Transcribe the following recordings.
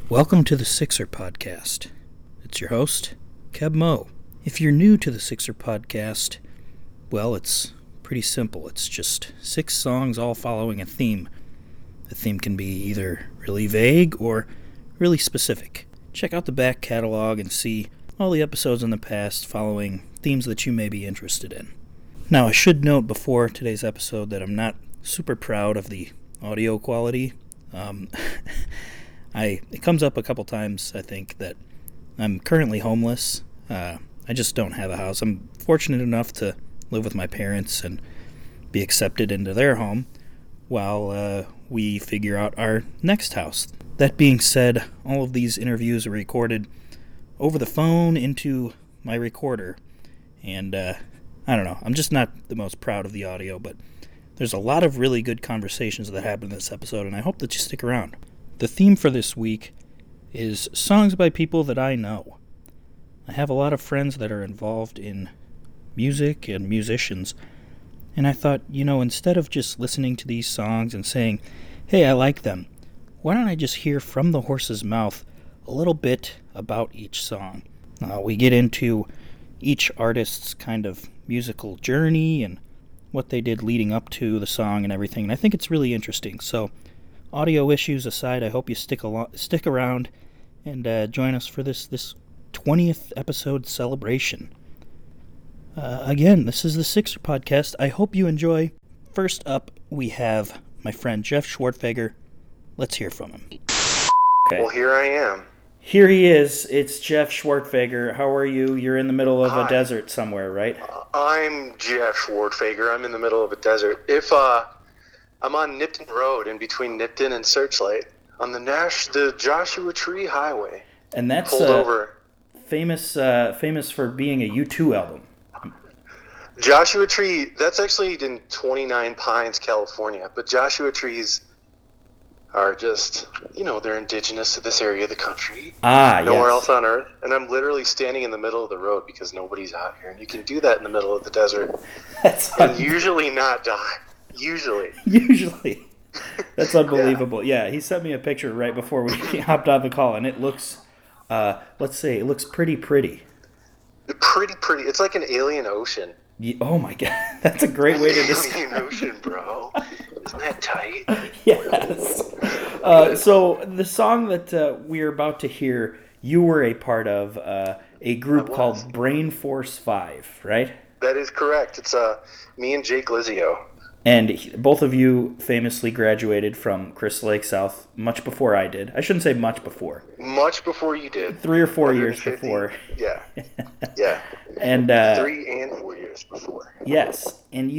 Welcome to the Sixer Podcast. It's your host, Keb Mo. If you're new to the Sixer Podcast, well, it's pretty simple. It's just 6 songs all following a theme. The theme can be either really vague or really specific. Check out the back catalog and see all the episodes in the past following themes that you may be interested in. Now, I should note before today's episode that I'm not super proud of the audio quality. It comes up a couple times, I think, that I'm currently homeless. I just don't have a house. I'm fortunate enough to live with my parents and be accepted into their home while we figure out our next house. That being said, all of these interviews are recorded over the phone into my recorder. And I don't know, I'm just not the most proud of the audio, but there's a lot of really good conversations that happen in this episode, and I hope that you stick around. The theme for this week is songs by people that I know. I have a lot of friends that are involved in music and musicians, and I thought, instead of just listening to these songs and saying, hey, I like them, why don't I just hear from the horse's mouth a little bit about each song? We get into each artist's kind of musical journey and what they did leading up to the song and everything, and I think it's really interesting. So, audio issues aside, I hope you stick around and join us for this 20th episode celebration. Again, this is the Sixer Podcast. I hope you enjoy. First up, we have my friend Jeff Schwartfeger. Let's hear from him. Okay. Well, here I am. Here he is. It's Jeff Schwartfeger. How are you? You're in the middle of a desert somewhere, right? I'm Jeff Schwartfeger. I'm in the middle of a desert. I'm on Nipton Road, in between Nipton and Searchlight, on the Joshua Tree Highway. And that's pulled over. Famous for being a U2 album. Joshua Tree, that's actually in 29 Pines, California. But Joshua trees are just, they're indigenous to this area of the country. Nowhere else on Earth. And I'm literally standing in the middle of the road because nobody's out here. And you can do that in the middle of the desert and usually not die. Usually. That's unbelievable. Yeah, he sent me a picture right before we hopped on the call, and it looks, it looks pretty. Pretty. It's like an alien ocean. Oh my God, that's a great way to describe alien ocean, bro. Isn't that tight? Yes. So the song that we're about to hear, you were a part of a group called Brain Force 5, right? That is correct. It's me and Jake Lizio. And both of you famously graduated from Crystal Lake South much before I did. I shouldn't say much before. Much before you did. 3 or 4 years before. Yeah. And 3 and 4 years before. Yes. And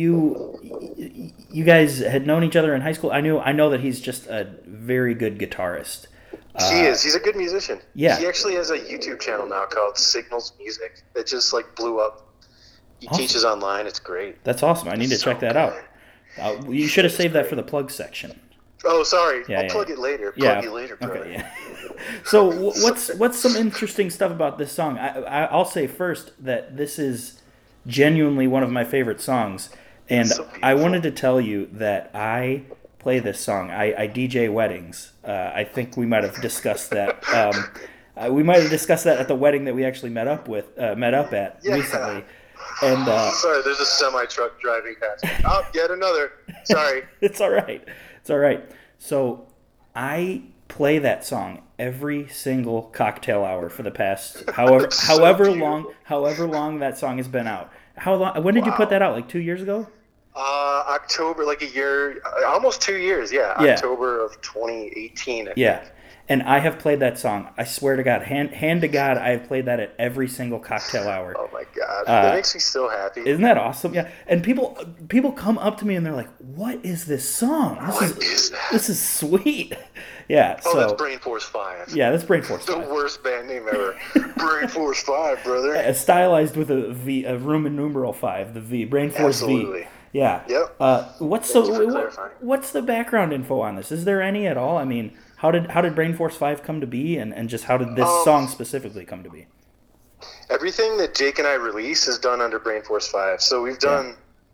you guys had known each other in high school. I know that he's just a very good guitarist. He is. He's a good musician. Yeah. He actually has a YouTube channel now called Signals Music that just blew up. He teaches online. It's great. That's awesome. I need to check that out. You should have saved that for the plug section. Oh, sorry. I'll plug it later. Plug you later, brother. Okay, yeah. So what's some interesting stuff about this song? I'll say first that this is genuinely one of my favorite songs. And so I wanted to tell you that I play this song. I DJ weddings. I think we might have discussed that. We might have discussed that at the wedding that we actually met up at recently. And sorry, there's a semi-truck driving past me. Oh, yet another. Sorry. It's all right. So I play that song every single cocktail hour for the past however long that song has been out. How long? When did you put that out? 2 years ago? October, a year, almost 2 years. Yeah. October of 2018. I think. And I have played that song. I swear to God, hand to God, I have played that at every single cocktail hour. Oh my God, that makes me so happy. Isn't that awesome? Yeah. And people come up to me and they're like, "What is this song? This is sweet." Yeah. Oh, that's Brain Force 5. Yeah, that's Brain Force 5. The worst band name ever. Brain Force 5, brother. Stylized with a V, a Roman numeral 5, the V. Brain Force Absolutely. V. Yeah. Yep. What's the background info on this? Is there any at all? I mean, how did Brain Force 5 come to be, and just how did this song specifically come to be? Everything that Jake and I release is done under Brain Force 5. So we've done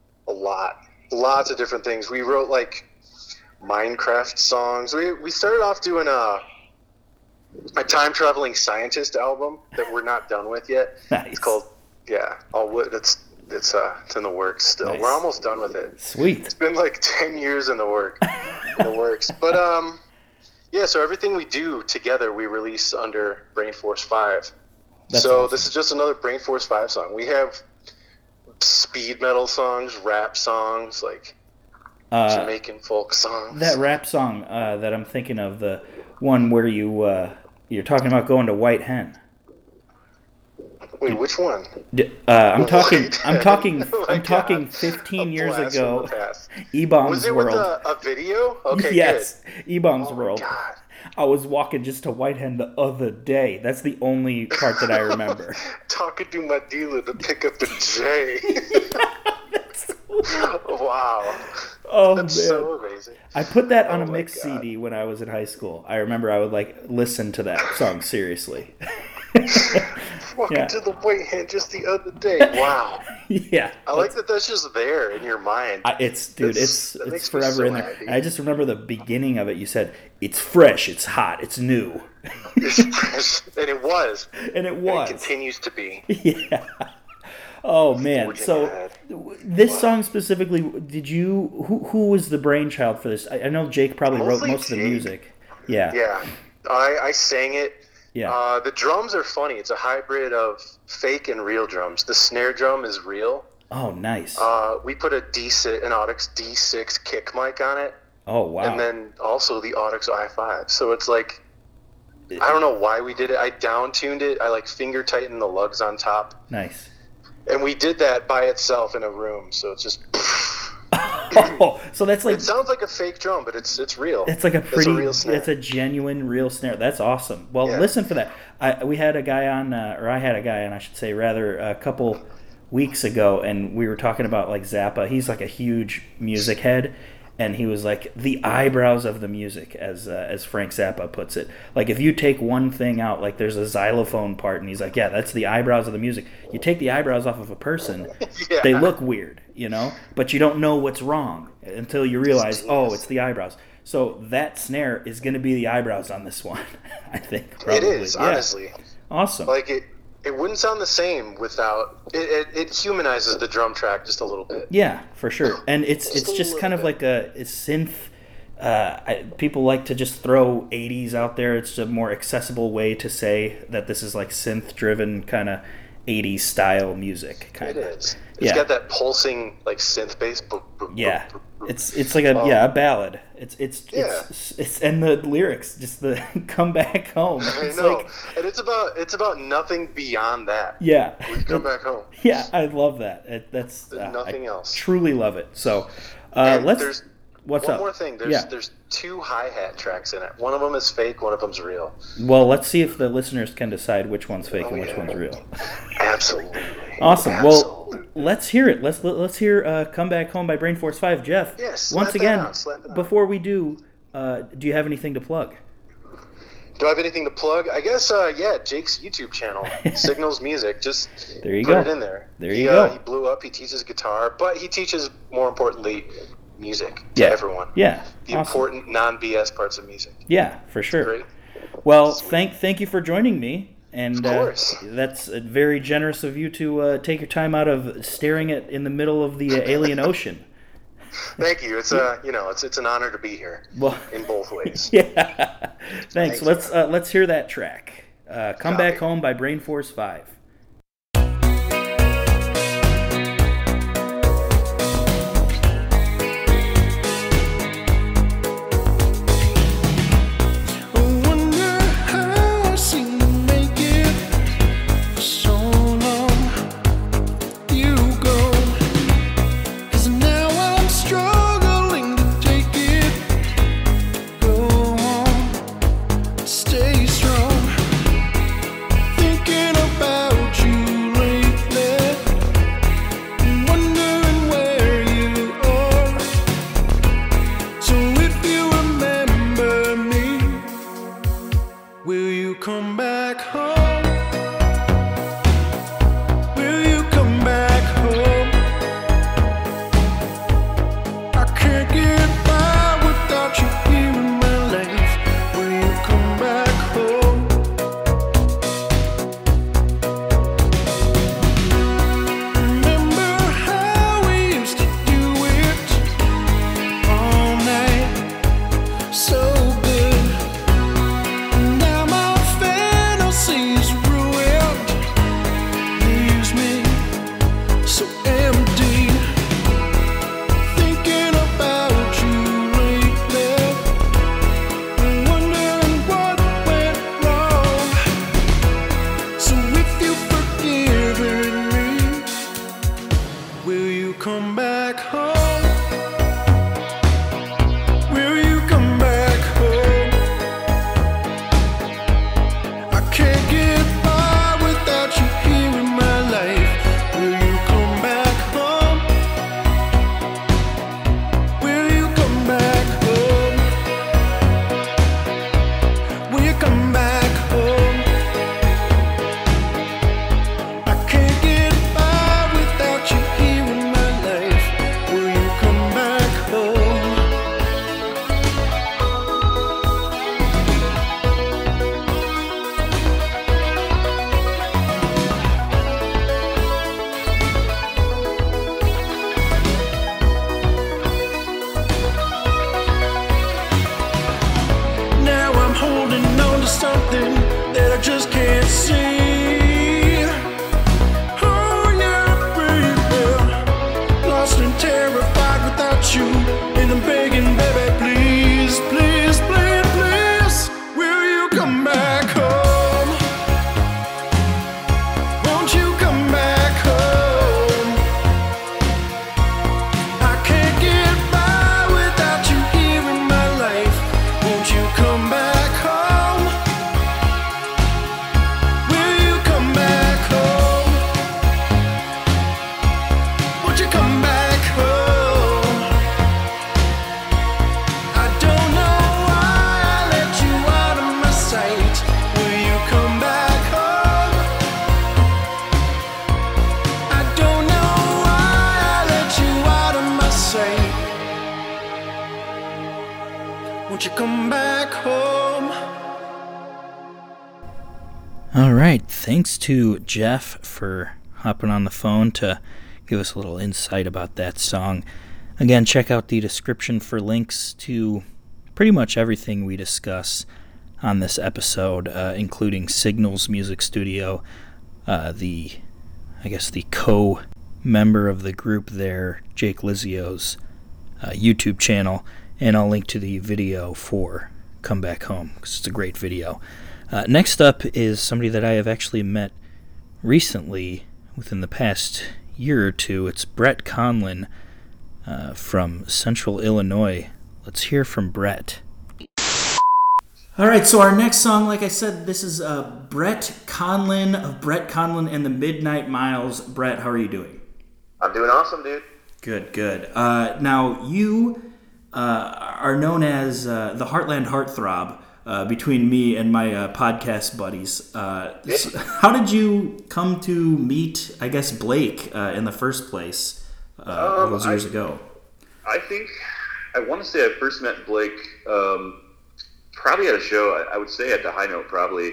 lots of different things. We wrote Minecraft songs. We started off doing a time traveling scientist album that we're not done with yet. Nice. It's called it's in the works still. Nice. We're almost done with it. Sweet. It's been like 10 years in the works. But yeah, so everything we do together we release under Brain Force 5. That's so awesome. This is just another Brain Force 5 song. We have speed metal songs, rap songs, like Jamaican folk songs. That rap song that I'm thinking of, the one where you're talking about going to White Hen. Wait, which one? I'm talking Oh my God. 15 A years blast ago. from the past. E-Bombs Was it World. with a video? Okay, Yes, good. E-Bombs Oh World. my God. I was walking just to White Hen the other day. That's the only part that I remember. Talking to my dealer to pick up the J. Wow. Oh, That's man. so amazing. I put that on a my mix God. CD when I was in high school. I remember I would listen to that song seriously. Walking Yeah. to the White Hen just the other day. Wow. Yeah. I like that that's just there in your mind. That makes me it's forever so in there. happy. And I just remember the beginning of it. You said, it's fresh, it's hot, it's new. It's fresh. And it was. And it And was. it continues to be. Yeah. Oh, man. Forging So ahead. this song specifically, who was the brainchild for this? I know Jake probably wrote Mostly most of the Jake. music. Yeah. Yeah. I sang it. Yeah. The drums are funny. It's a hybrid of fake and real drums. The snare drum is real. Oh, nice. We put an Audix D6 kick mic on it, Oh, wow. and then also the Audix i5. So it's like, I don't know why we did it. I down-tuned it. I finger tightened the lugs on top. Nice. And we did that by itself in a room. So it's just, Oh, so that's it sounds like a fake drum, but it's real. it's like a pretty, real snare. it's a genuine real snare. That's awesome. Well, Yeah. listen for that. I had a guy on, I should say, rather, a couple weeks ago, and we were talking about Zappa. He's a huge music head, and he was like the eyebrows of the music, as Frank Zappa puts it. If you take one thing out, there's a xylophone part, and he's like, yeah, that's the eyebrows of the music. You take the eyebrows off of a person, Yeah. they look weird, but you don't know what's wrong until you realize, oh, it's the eyebrows. So that snare is going to be the eyebrows on this one, I think. Probably. It is, Yeah. honestly. Awesome. It wouldn't sound the same without it humanizes the drum track just a little bit. Yeah, for sure. And it's Just a just little kind of bit. like a synth. People like to just throw 80s out there. It's a more accessible way to say that this is synth-driven kind of 80s style music. It Kind of. is. It's Yeah. got that pulsing synth bass. Boop, boop, Yeah, boop, boop, boop. it's like a ballad. It's and the lyrics, just the come back home. I It's know, and it's about nothing beyond that. yeah, We come back home. yeah, I love that. That's Nothing I else. Truly love it. So And let's. there's What's one up? more thing. Yeah. There's 2 hi-hat tracks in it. One of them is fake. One of them's real. Well, let's see if the listeners can decide which one's fake and which yeah. one's real. Absolutely. Awesome. Absolutely. Well, let's hear it. Let's hear "Come Back Home" by Brain Force 5. Jeff, Yeah, slap once that again, out, slap it out. before we do you have anything to plug? Do I have anything to plug? I guess, Jake's YouTube channel, Signals Music. Just There you put go. it in there. There you go. He blew up. He teaches guitar, but he teaches, more importantly, music to Yeah. everyone. Yeah. The Awesome. important non-BS parts of music. Yeah, for sure. Great. Well, thank you for joining me. And Of course. that's very generous of you to take your time out of staring at in the middle of the alien ocean. Thank you. It's it's an honor to be here Well, in both ways. yeah. Thanks. Thank Let's hear that track. Come Back Copy. Home by Brain Force 5. I wonder how I seem to make it for so long. You go, 'cause now I'm struggling to take it. Go on, stay strong. Thinking about you lately, wondering where you are. So if you remember me, will you come back home? Will you come back home? I can't get by without you here in my life. Will you come back home? All right. Thanks to Jeff for hopping on the phone to give us a little insight about that song. Again, check out the description for links to pretty much everything we discuss on this episode, including Signals Music Studio, the co-member of the group there, Jake Lizio's YouTube channel, and I'll link to the video for Come Back Home, because it's a great video. Next up is somebody that I have actually met recently within the past year or two. It's Brett Conlin from Central Illinois. Let's hear from Brett. All right, so our next song, like I said, this is Brett Conlin of Brett Conlin and the Midnight Miles. Brett, how are you doing? I'm doing awesome, dude. Good. Now, you are known as the Heartland Heartthrob between me and my podcast buddies. So how did you come to meet, I guess, Blake in the first place all those years ago? I think, I want to say I first met Blake probably at a show, I would say at the High Note probably.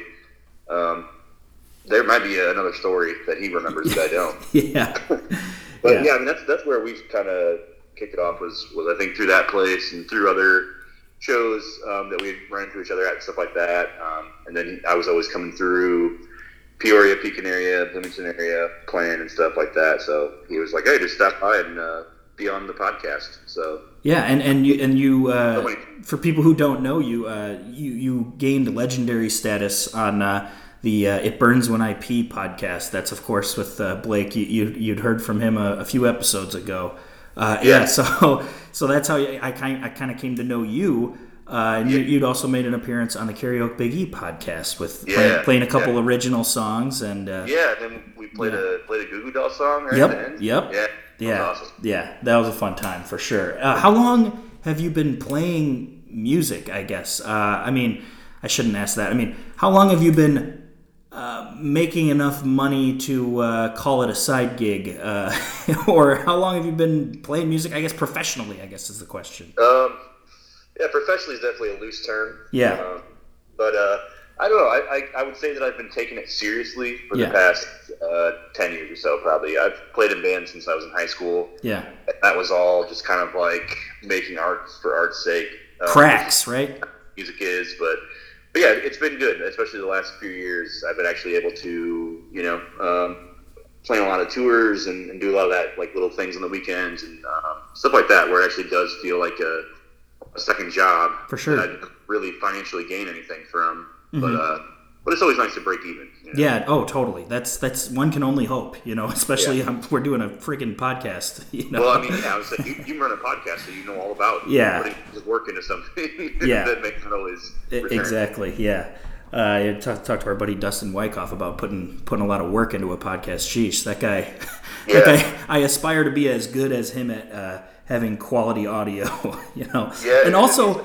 There might be another story that he remembers that I don't. Yeah. But yeah, I mean, that's where we kind of kicked it off was I think through that place and through other shows that we'd run into each other at and stuff like that. And then I was always coming through Peoria, Pekin area, Bloomington area, playing and stuff like that. So he was like, "Hey, just stop by and be on the podcast." So yeah, and you for people who don't know you, you gained legendary status on the It Burns When I Pee podcast. That's of course with Blake. You'd heard from him a few episodes ago. Yeah. So that's how I kind of came to know you. And you'd also made an appearance on the Karaoke Big E podcast with playing a couple original songs and and then we played a Goo Goo Dolls song right at the end. Yep. Yeah. That was awesome. Yeah, that was a fun time for sure. How long have you been playing music? I guess. I mean, I shouldn't ask that. I mean, how long have you been making enough money to call it a side gig, or how long have you been playing music? I guess professionally, I guess is the question. Yeah, professionally is definitely a loose term. Yeah. But I don't know. I would say that I've been taking it seriously for the past 10 years or so, probably. I've played in bands since I was in high school. Yeah. That was all just kind of like making art for art's sake. Cracks, right? Music is, but yeah, it's been good, especially the last few years. I've been actually able to, plan a lot of tours and do a lot of that, like little things on the weekends and stuff like that, where it actually does feel like a second job. For sure. That I didn't really financially gain anything from, but it's always nice to break even. Yeah. Oh, totally. That's one can only hope. Especially we're doing a freaking podcast. Well, I mean, I was like, you run a podcast, so you know all about putting work into something. That makes it always return. Exactly. Yeah. I talked to our buddy Dustin Wyckoff about putting a lot of work into a podcast. Sheesh, that guy. That guy. I aspire to be as good as him at having quality audio. Yeah. And also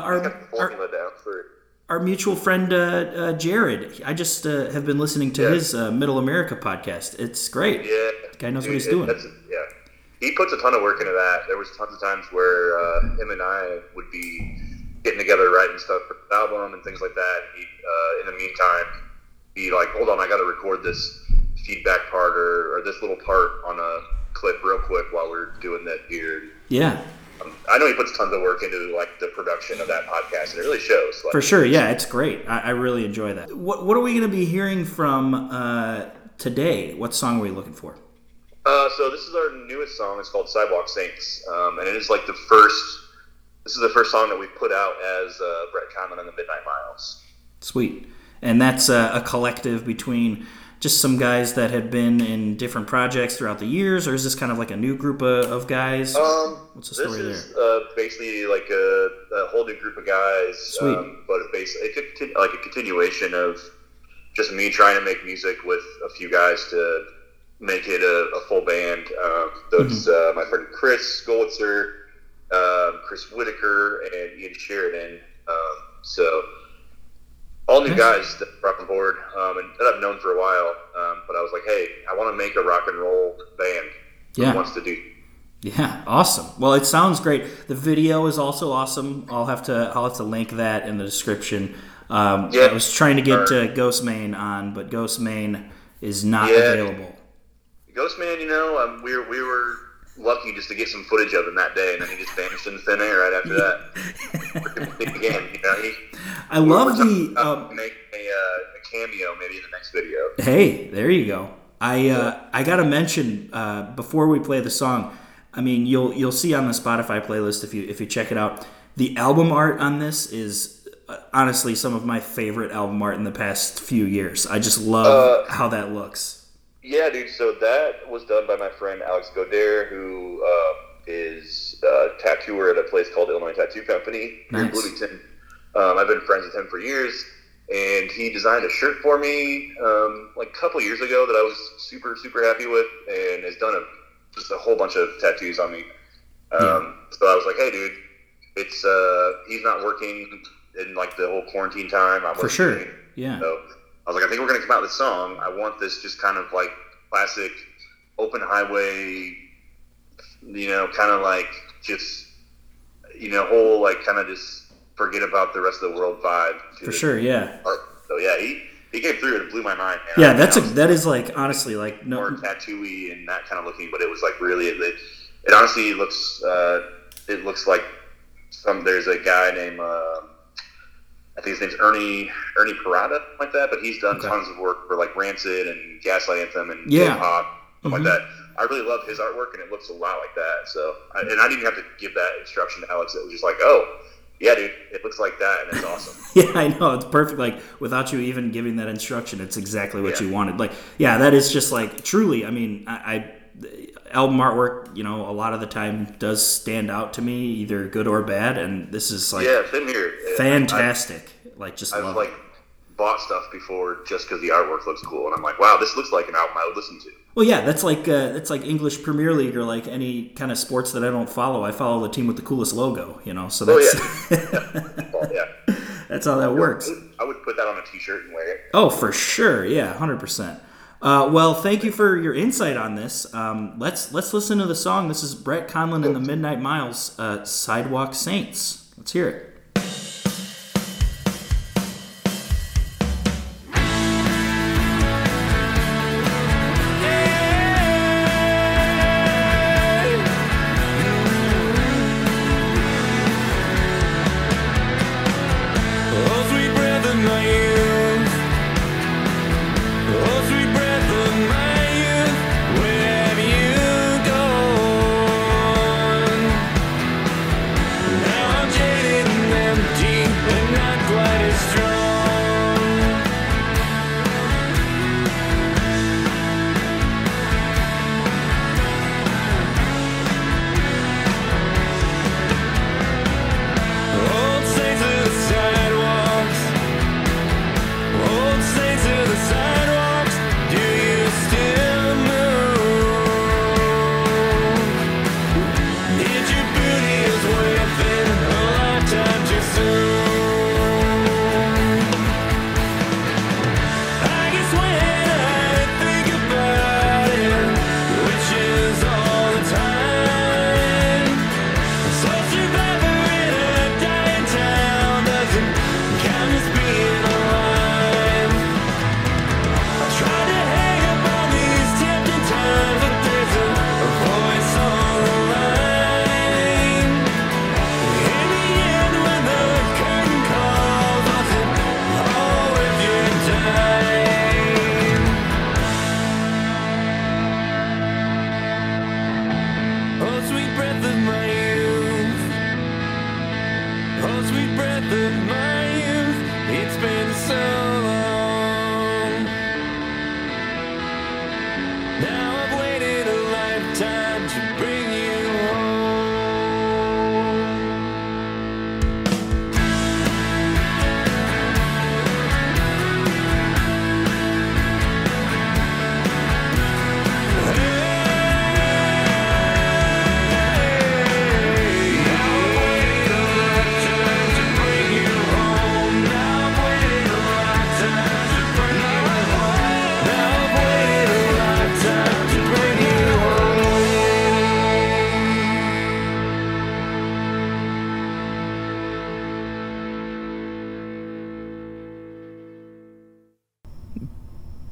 our mutual friend Jared. I just have been listening to his Middle America podcast. It's great. Yeah. The guy knows what he's doing. He puts a ton of work into that. There was tons of times where him and I would be getting together writing stuff for the album and things like that. In the meantime, be like, hold on, I got to record this feedback part or this little part on a clip real quick while we're doing that here. Yeah. I know he puts tons of work into like the production of that podcast, and it really shows. For sure, yeah, it's great. I really enjoy that. What are we going to be hearing from today? What song are we looking for? So this is our newest song. It's called Sidewalk Saints, and it is like the first. This is the first song that we put out as Brett Conlin and the Midnight Miles. Sweet, and that's a collective between just some guys that had been in different projects throughout the years, or is this kind of like a new group of guys? What's the story there? This is basically like a whole new group of guys. Sweet. But it's like a continuation of just me trying to make music with a few guys to make it a full band. That's my friend Chris Golitzer, Chris Whitaker, and Ian Sheridan. So all new guys that brought on board and that I've known for a while. But I was like, hey, I want to make a rock and roll band. Who wants to do? Yeah, awesome. Well, it sounds great. The video is also awesome. I'll have to link that in the description. I was trying to get Ghostman on, but Ghostman is not available. Ghostman, we were lucky just to get some footage of him that day, and then he just vanished in thin air right after that. Again, I love the make a cameo maybe in the next video. Hey, there you go. I gotta mention before we play the song. I mean, you'll see on the Spotify playlist if you check it out. The album art on this is honestly some of my favorite album art in the past few years. I just love how that looks. Yeah, dude. So that was done by my friend Alex Goder, who is a tattooer at a place called Illinois Tattoo Company here in Bloomington. I've been friends with him for years, and he designed a shirt for me like a couple years ago that I was super, super happy with, and has done just a whole bunch of tattoos on me. So I was like, hey, dude, it's he's not working in like the whole quarantine time. I'm for sure. Yeah. So I was like, I think we're going to come out with a song. I want this just kind of like classic open highway, kind of like just, whole like kind of just forget about the rest of the world vibe. For sure, yeah. So yeah, he came through and it blew my mind. Man. Yeah, that is like honestly like more tattooy and that kind of looking, but it was like really it honestly looks like there's a guy named I think his name's Ernie Parada, like that, but he's done tons of work for like Rancid and Gaslight Anthem and K-pop, stuff like that. I really love his artwork, and it looks a lot like that. So, I didn't even have to give that instruction to Alex. It was just like, oh, yeah, dude, it looks like that, and it's awesome. Yeah, I know. It's perfect. Like, without you even giving that instruction, it's exactly what you wanted. Like, yeah, that is just like, truly, I mean, album artwork, a lot of the time does stand out to me, either good or bad, and this is like same here. Fantastic. I've like bought stuff before just because the artwork looks cool, and I'm like, wow, this looks like an album I would listen to. Well, yeah, that's like English Premier League or like any kind of sports that I don't follow. I follow the team with the coolest logo, So that's that's how that works. I would put that on a T-shirt and wear it. Oh, for sure, yeah, 100%. Well, thank you for your insight on this. Let's listen to the song. This is Brett Conlon and the Midnight Miles, Sidewalk Saints. Let's hear it. Now I'm jaded.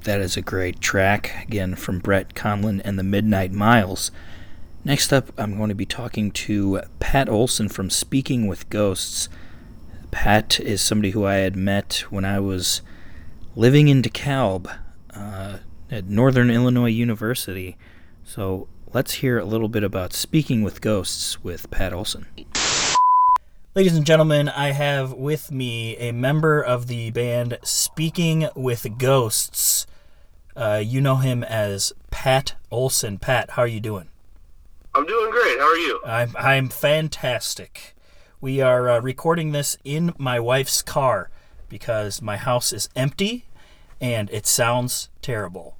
That is a great track, again, from Brett Conlon and the Midnight Miles. Next up, I'm going to be talking to Pat Olson from Speaking with Ghosts. Pat is somebody who I had met when I was living in DeKalb at Northern Illinois University. So let's hear a little bit about Speaking with Ghosts with Pat Olson. Ladies and gentlemen, I have with me a member of the band Speaking with Ghosts. You know him as Pat Olson. Pat, how are you doing? I'm doing great. How are you? I'm fantastic. We are recording this in my wife's car because my house is empty and it sounds terrible.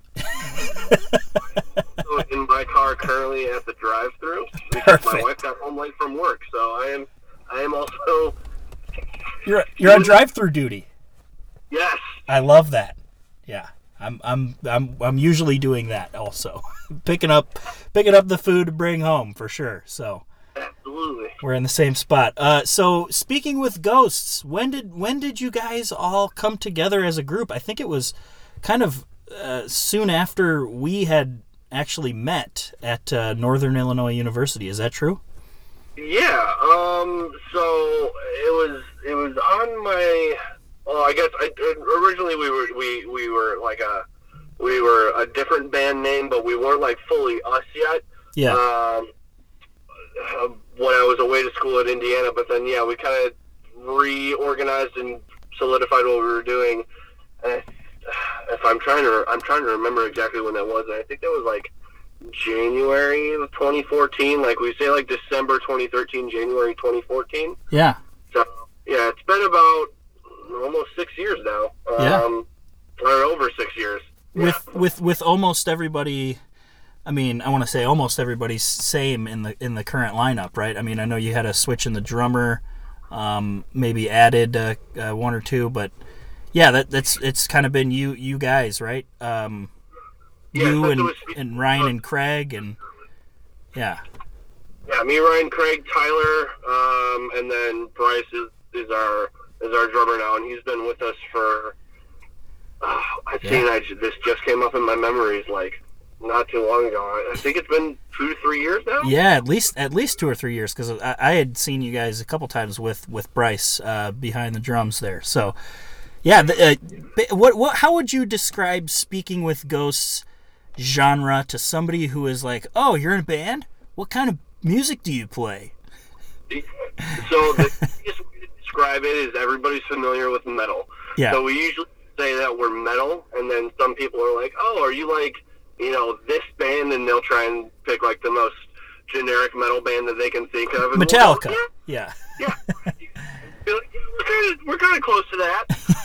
In my car currently at the drive-thru because Perfect. my wife got home late from work, so I am also. You're on drive-thru duty. Yes. I love that. Yeah, I'm usually doing that also, picking up the food to bring home for sure. So Absolutely. we're in the same spot. So Speaking with Ghosts, when did you guys all come together as a group? I think it was kind of soon after we had actually met at Northern Illinois University. Is that true? Yeah. So it was on my. Well, I guess originally we were a different band name, but we weren't like fully us yet. Yeah. When I was away to school at Indiana, but then we kind of reorganized and solidified what we were doing. If I'm trying to remember exactly when that was. I think that was like January of 2014. Like we say, like December 2013, January 2014. Yeah. So it's been about almost 6 years now. Or over 6 years. With almost everybody. I mean, I want to say almost everybody's same in the current lineup, right? I mean, I know you had a switch in the drummer, maybe added one or two, but yeah, it's kind of been you guys, right? You and Ryan and Craig and yeah. Yeah, me, Ryan, Craig, Tyler, and then Bryce is our drummer now, and he's been with us for. This just came up in my memories like not too long ago. I think it's been 2 to 3 years now. Yeah, at least 2 or 3 years, because I had seen you guys a couple times with Bryce behind the drums there. So, yeah, how would you describe Speaking with Ghosts genre to somebody who is like, oh, you're in a band? What kind of music do you play? So the easiest way to describe it is everybody's familiar with metal. Yeah. So we usually say that we're metal, and then some people are like, oh, are you like, this band? And they'll try and pick like the most generic metal band that they can think of. And Metallica. We'll go, yeah. We're kind of close to that.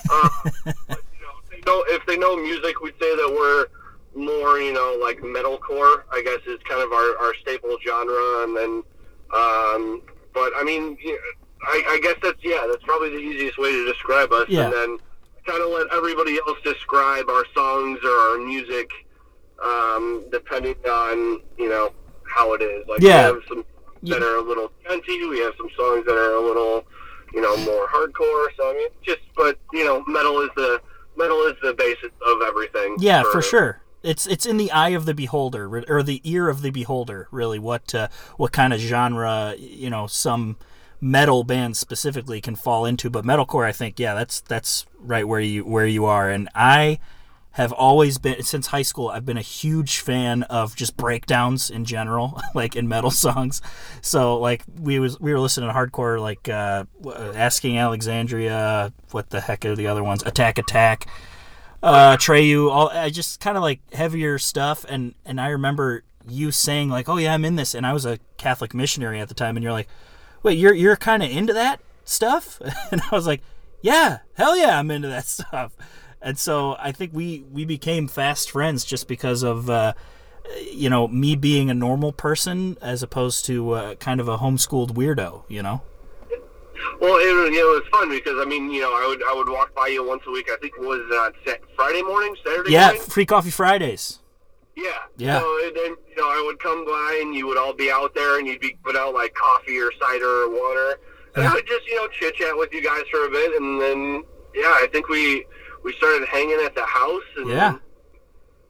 But, if they know music, we'd say that we're more, like metalcore, I guess, is kind of our staple genre. And then, but I mean, I guess that's probably the easiest way to describe us. Yeah. And then kind of let everybody else describe our songs or our music, depending on, how it is. Like, yeah. We have some that are a little genty. We have some songs that are a little, more hardcore. So, I mean, but metal is the basis of everything. Yeah, for sure. It's in the eye of the beholder, or the ear of the beholder, really, what kind of genre, some metal bands specifically can fall into. But metalcore, I think, yeah, that's right where you are. And I have always been, since high school, I've been a huge fan of just breakdowns in general, like in metal songs. So like we were listening to hardcore, like Asking Alexandria, what the heck are the other ones? Attack, Treyu, I just kind of like heavier stuff. And I remember you saying like, oh yeah, I'm in this. And I was a Catholic missionary at the time. And you're like, wait, you're kind of into that stuff? And I was like, yeah, hell yeah, I'm into that stuff. And so I think we became fast friends just because of, me being a normal person as opposed to kind of a homeschooled weirdo, Well, it was fun because, I mean, I would walk by you once a week. I think it was Friday morning, Saturday morning? Yeah, Free Coffee Fridays. Yeah. So then, I would come by and you would all be out there and you'd be put out like coffee or cider or water. And I would just, chit-chat with you guys for a bit. And then, I think we started hanging at the house. And,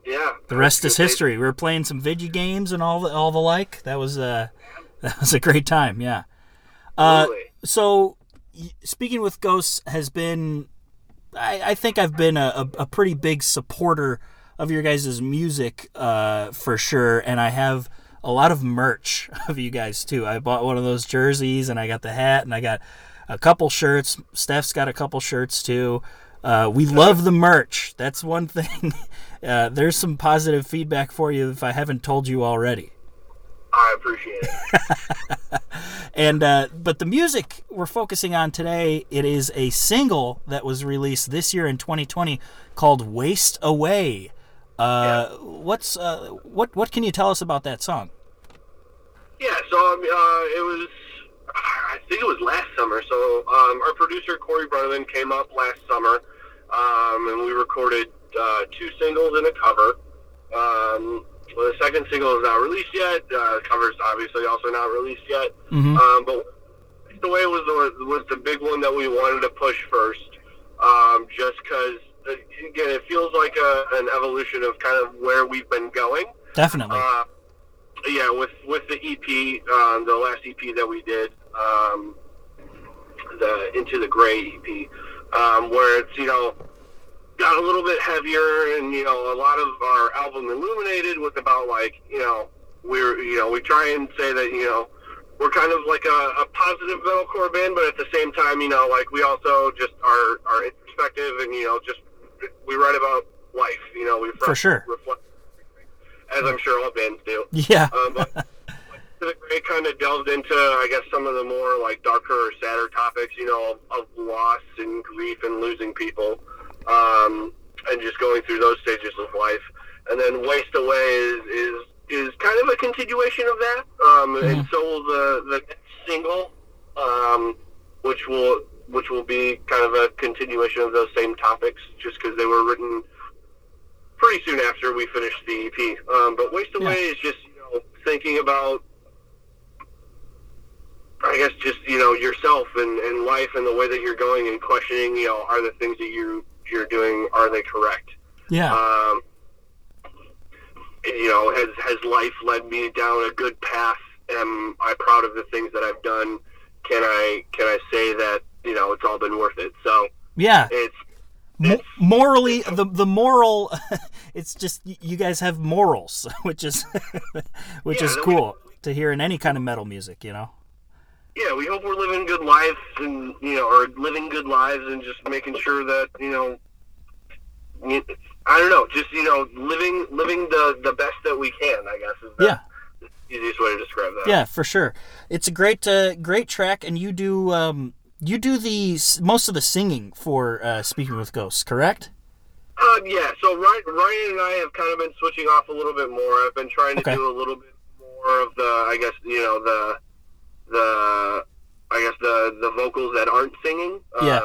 Yeah. The rest is history. We were playing some video games and all the like. That was a great time. Yeah. So speaking with Ghosts has been, I think I've been a pretty big supporter of your guys' music for sure, and I have a lot of merch of you guys too. I bought one of those jerseys, and I got the hat, and I got a couple shirts. Steph's got a couple shirts too. We love the merch. That's one thing. There's some positive feedback for you if I haven't told you already. I appreciate it. And but the music we're focusing on today, it is a single that was released this year in 2020 called "Waste Away." What can you tell us about that song? Yeah, so it was, I think it was last summer. So our producer Corey Brunneman came up last summer, and we recorded 2 singles and a cover. Well, the second single is not released yet. The cover's obviously also not released yet. Mm-hmm. But the way it was the big one that we wanted to push first, just because again it feels like an evolution of kind of where we've been going. Definitely. Yeah, with the EP, the last EP that we did, the Into the Gray EP, where it's got a little bit heavier, and a lot of our album Illuminated was about we try and say that we're kind of like a positive metalcore band, but at the same time we also just are introspective, and just we write about life, we for sure reflect, as I'm sure all bands do. Yeah. But it kind of delved into, I guess, some of the more like darker or sadder topics, of loss and grief and losing people. And just going through those stages of life, and then Waste Away is kind of a continuation of that. And so will the next single, which will be kind of a continuation of those same topics, just because they were written pretty soon after we finished the EP. But Waste Away is just thinking about, I guess, just yourself and life and the way that you're going, and questioning are the things that you're doing, are they correct? Yeah. Has life led me down a good path? Am I proud of the things that I've done? Can I say that it's all been worth it? So yeah, it's morally the moral. It's just you guys have morals, which is cool to hear in any kind of metal music. Yeah, we hope we're living good lives, and or living good lives, and just making sure that I don't know, just living the best that we can, I guess, is the easiest way to describe that. Yeah, for sure. It's a great track, and you do the most of the singing for Speaking with Ghosts, correct? Yeah. So Ryan and I have kind of been switching off a little bit more. I've been trying to do a little bit more of the, I guess, the vocals that aren't singing.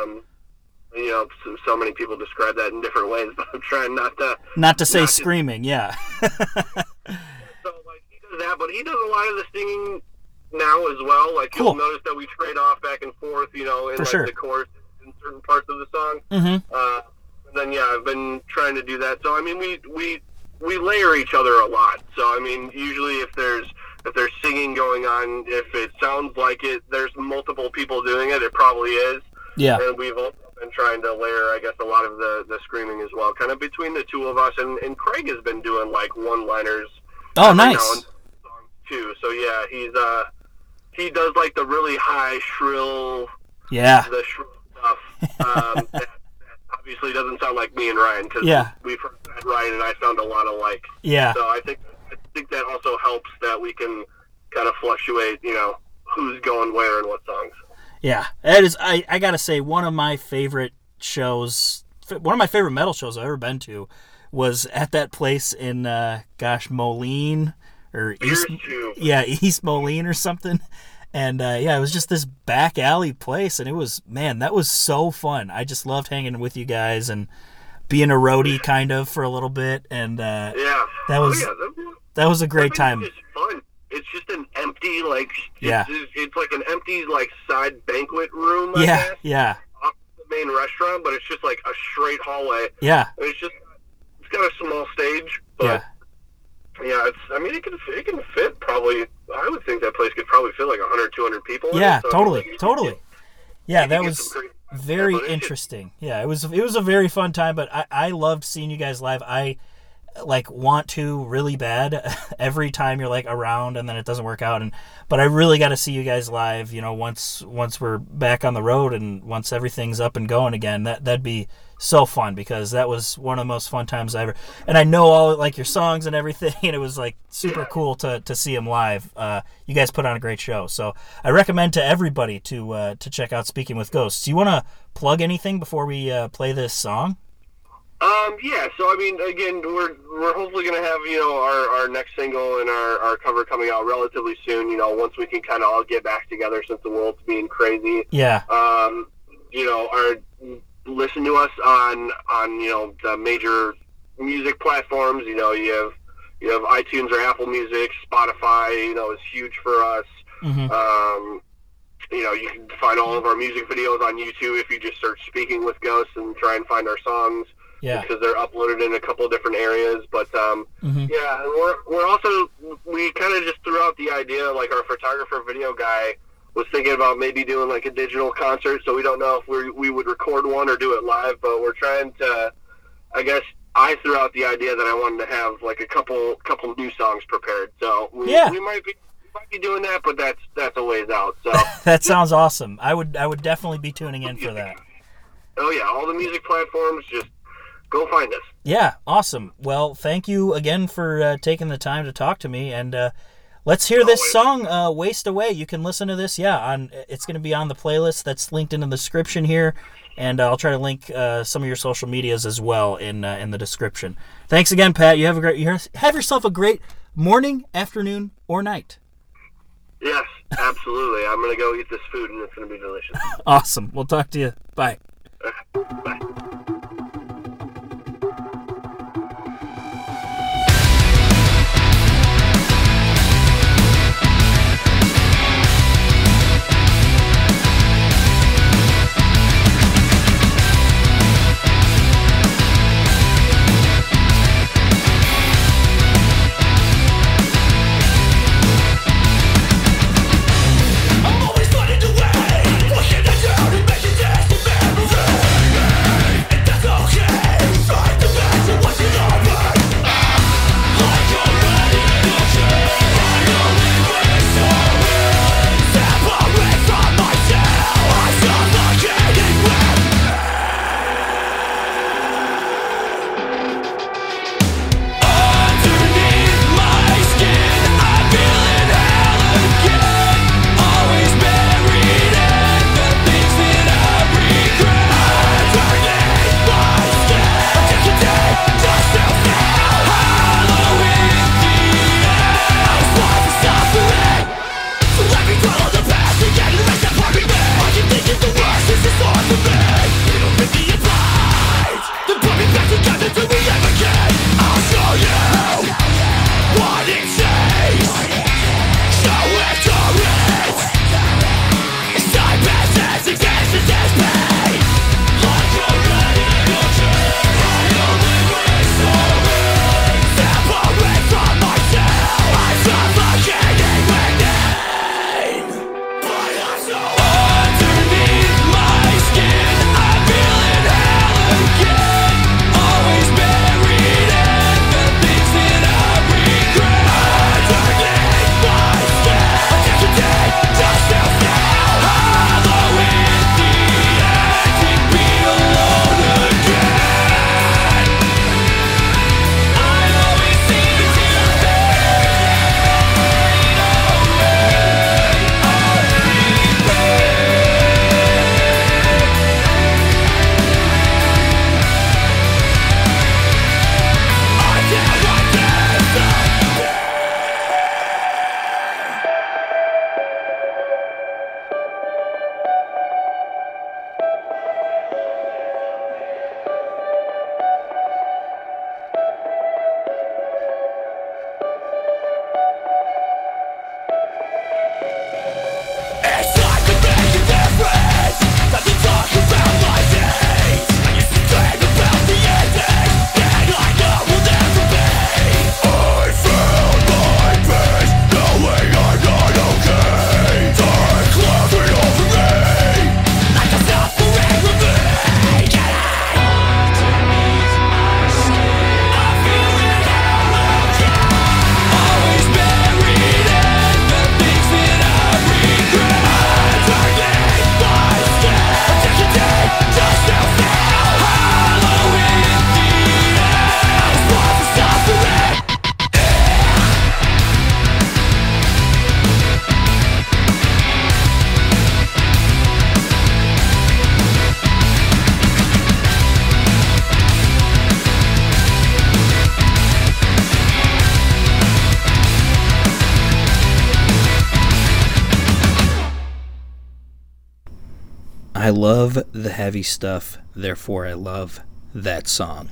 So many people describe that in different ways, but I'm trying not to say screaming. Yeah. So he does that, but he does a lot of the singing now as well. Like cool. You'll notice that we trade off back and forth, in the chorus in certain parts of the song. Mm-hmm. And then I've been trying to do that. So I mean, we layer each other a lot. So I mean, usually if there's singing going on, if it sounds like there's multiple people doing it, it probably is. Yeah. And we've also been trying to layer, I guess, a lot of the screaming as well, kind of between the two of us. And Craig has been doing like one-liners. Oh, nice. Too. So yeah, he does like the really high shrill. Yeah. The shrill stuff. That obviously doesn't sound like me and Ryan, because we've heard that Ryan and I sound a lot alike. Yeah. So I think that also helps that we can kind of fluctuate, who's going where and what songs. Yeah, that is. I gotta say, one of my favorite metal shows I've ever been to was at that place in Moline or East Moline or something. And it was just this back alley place, and that was so fun. I just loved hanging with you guys and being a roadie kind of for a little bit, and that was a great time. It's fun. It's just an empty, it's like an empty, side banquet room, I guess, off the main restaurant, but it's just like a straight hallway. Yeah. It's got a small stage, But yeah, I mean, it can fit probably. I would think that place could probably fit like 100, 200 people. Yeah, in it, so totally. Yeah, that get was some pretty- very but it's interesting. Yeah, it was a very fun time, but I loved seeing you guys live. I want to really bad every time you're around and then it doesn't work out, but I really got to see you guys live, once we're back on the road and once everything's up and going again. That'd be so fun, because that was one of the most fun times I ever, and I know all your songs and everything, and it was super cool to see them live. You guys put on a great show, so I recommend to everybody to check out Speaking with Ghosts. Do you want to plug anything before we play this song? Yeah, so I mean, again, we're hopefully going to have, our next single and our cover coming out relatively soon, once we can kind of all get back together since the world's being crazy. Yeah. Listen to us on the major music platforms. You have iTunes or Apple Music. Spotify, is huge for us. Mm-hmm. You can find all of our music videos on YouTube if you just search Speaking with Ghosts and try and find our songs. Yeah. Because they're uploaded in a couple of different areas. But, Mm-hmm. yeah, we're also, we kind of just threw out the idea, our photographer video guy was thinking about maybe doing a digital concert, so we don't know if we would record one or do it live, but we're trying to, I guess, I threw out the idea that I wanted to have a couple new songs prepared. So we might be doing that, but that's a ways out. So that sounds awesome. I would definitely be tuning in for that. Oh yeah, all the music platforms, just go find us. Yeah, awesome. Well, thank you again for taking the time to talk to me, and let's hear this song, Waste Away. You can listen to this, it's going to be on the playlist that's linked in the description here, and I'll try to link some of your social medias as well in the description. Thanks again, Pat. You have yourself a great morning, afternoon, or night. Yes, absolutely. I'm going to go eat this food, and it's going to be delicious. Awesome. We'll talk to you. Bye. Bye. I'm always finding a way, pushing it down and making this the memory. love the heavy stuff, therefore I love that song.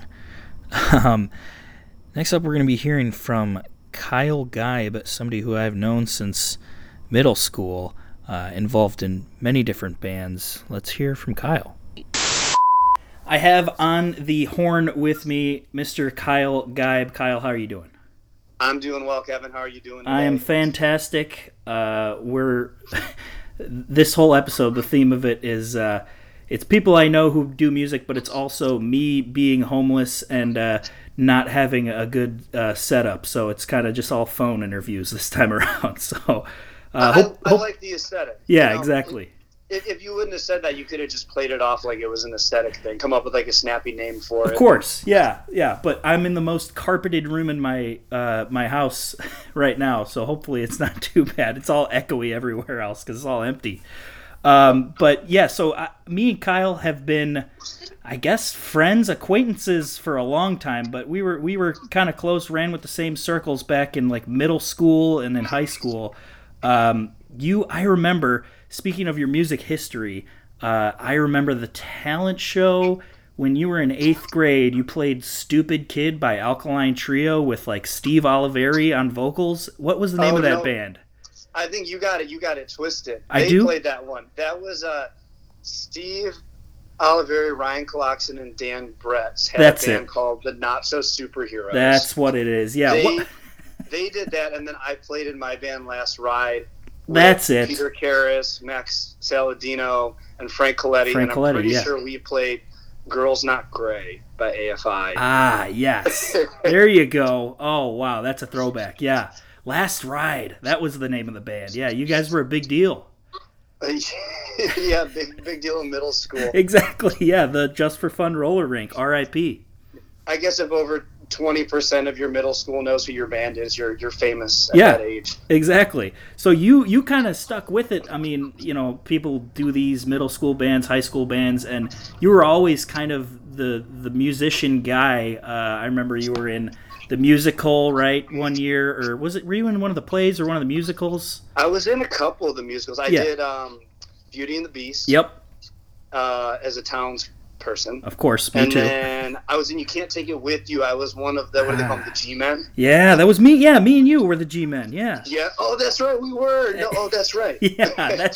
Next up, we're going to be hearing from Kyle Geib, somebody who I've known since middle school, involved in many different bands. Let's hear from Kyle. I have on the horn with me Mr. Kyle Geib. Kyle, how are you doing? I'm doing well, Kevin. How are you doing today? I am fantastic. This whole episode, the theme of it is it's people I know who do music, but it's also me being homeless and not having a good setup. So it's kind of just all phone interviews this time around. So I like the aesthetic. Yeah, exactly. If you wouldn't have said that, you could have just played it off like it was an aesthetic thing. Come up with like a snappy name for it. Of course, yeah. But I'm in the most carpeted room in my my house right now, so hopefully it's not too bad. It's all echoey everywhere else because it's all empty. But yeah, so me and Kyle have been, I guess, friends, acquaintances for a long time. But we were kind of close, ran with the same circles back in like middle school and then high school. I remember, speaking of your music history, I remember the talent show when you were in 8th grade. You played Stupid Kid by Alkaline Trio with like Steve Oliveri on vocals. What was the name of that band? I think you got it twisted. I do? Played that one. That was Steve Oliveri, Ryan Coloxon, and Dan Bretz had a band called the Not So Superheroes. That's what it is. Yeah. They did that, and then I played in my band Last Ride. That's it. Peter Karras, Max Saladino, and Frank Coletti. I'm pretty sure we played Girls Not Gray by AFI. Ah, yes. There you go. Oh, wow, that's a throwback. Yeah. Last Ride. That was the name of the band. Yeah, you guys were a big deal. Yeah, big deal in middle school. Exactly, yeah, the Just for Fun roller rink, R.I.P. I guess if over 20% of your middle school knows who your band is, you're famous at that age. Exactly. So you kind of stuck with it. I mean, people do these middle school bands, high school bands, and you were always kind of the musician guy. I remember you were in the musical, right, one year, or were you in one of the plays or one of the musicals? I was in a couple of the musicals. I did Beauty and the Beast. Yep. As a towns person. Of course, me too. And then I was in You Can't Take It With You. I was one of the, what do they call them, the G-Men? Yeah, that was me. Yeah, me and you were the G-Men, yeah. Yeah, oh, that's right, we were. No, oh, that's right. Yeah,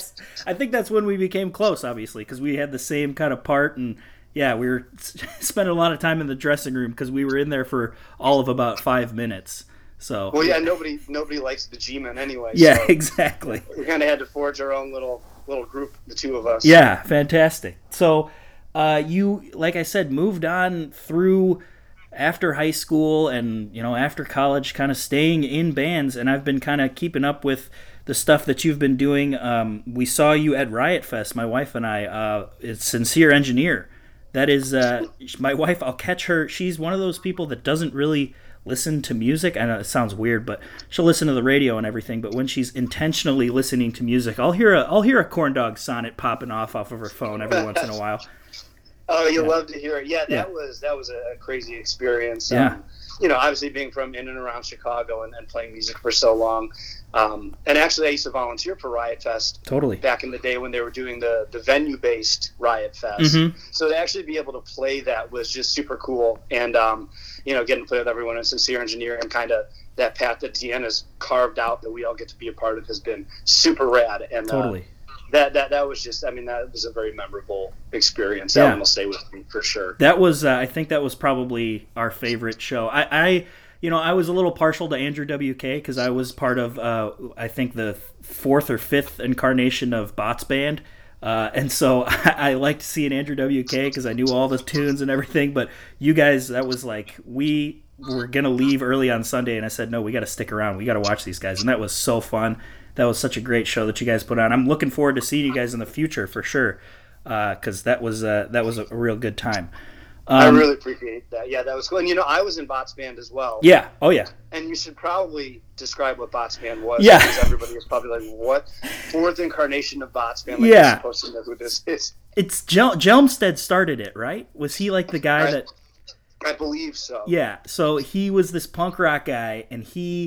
I think that's when we became close, obviously, because we had the same kind of part, and yeah, we were spending a lot of time in the dressing room because we were in there for all of about 5 minutes. So. Well, yeah, nobody likes the G-Men anyway. Yeah, so exactly. We kind of had to forge our own little group, the two of us. Yeah, fantastic. So you, like I said, moved on through after high school and, after college, kind of staying in bands, and I've been kind of keeping up with the stuff that you've been doing. We saw you at Riot Fest, my wife and I. It's Sincere Engineer. That is my wife. I'll catch her. She's one of those people that doesn't really listen to music. I know it sounds weird, but she'll listen to the radio and everything. But when she's intentionally listening to music, I'll hear a Corn Dog sonnet popping off of her phone every once in a while. Oh, you love to hear it. Yeah, that was a crazy experience. Yeah. Obviously being from in and around Chicago and playing music for so long. And actually, I used to volunteer for Riot Fest. Totally. Back in the day when they were doing the venue-based Riot Fest. Mm-hmm. So to actually be able to play that was just super cool. And, getting to play with everyone in Sincere Engineer and kind of that path that Deanna's carved out that we all get to be a part of has been super rad. And totally. That was just, that was a very memorable experience. That one will stay with me for sure. That was, I think that was probably our favorite show. I was a little partial to Andrew WK because I was part of, I think, the 4th or 5th incarnation of Bots Band. And so I liked seeing Andrew WK because I knew all the tunes and everything. But you guys, that was like, we were going to leave early on Sunday, and I said, no, we got to stick around. We got to watch these guys. And that was so fun. That was such a great show that you guys put on. I'm looking forward to seeing you guys in the future for sure, because that was a real good time. I really appreciate that. Yeah, that was cool. And I was in Bots Band as well. Yeah. Oh yeah. And you should probably describe what Bots Band was. Yeah. Because everybody is probably like, "What 4th incarnation of Bots Band?" Like, yeah. You're supposed to know who this is. It's Jelmstead started it, right? Was he like the guy that? I believe so. Yeah. So he was this punk rock guy, and he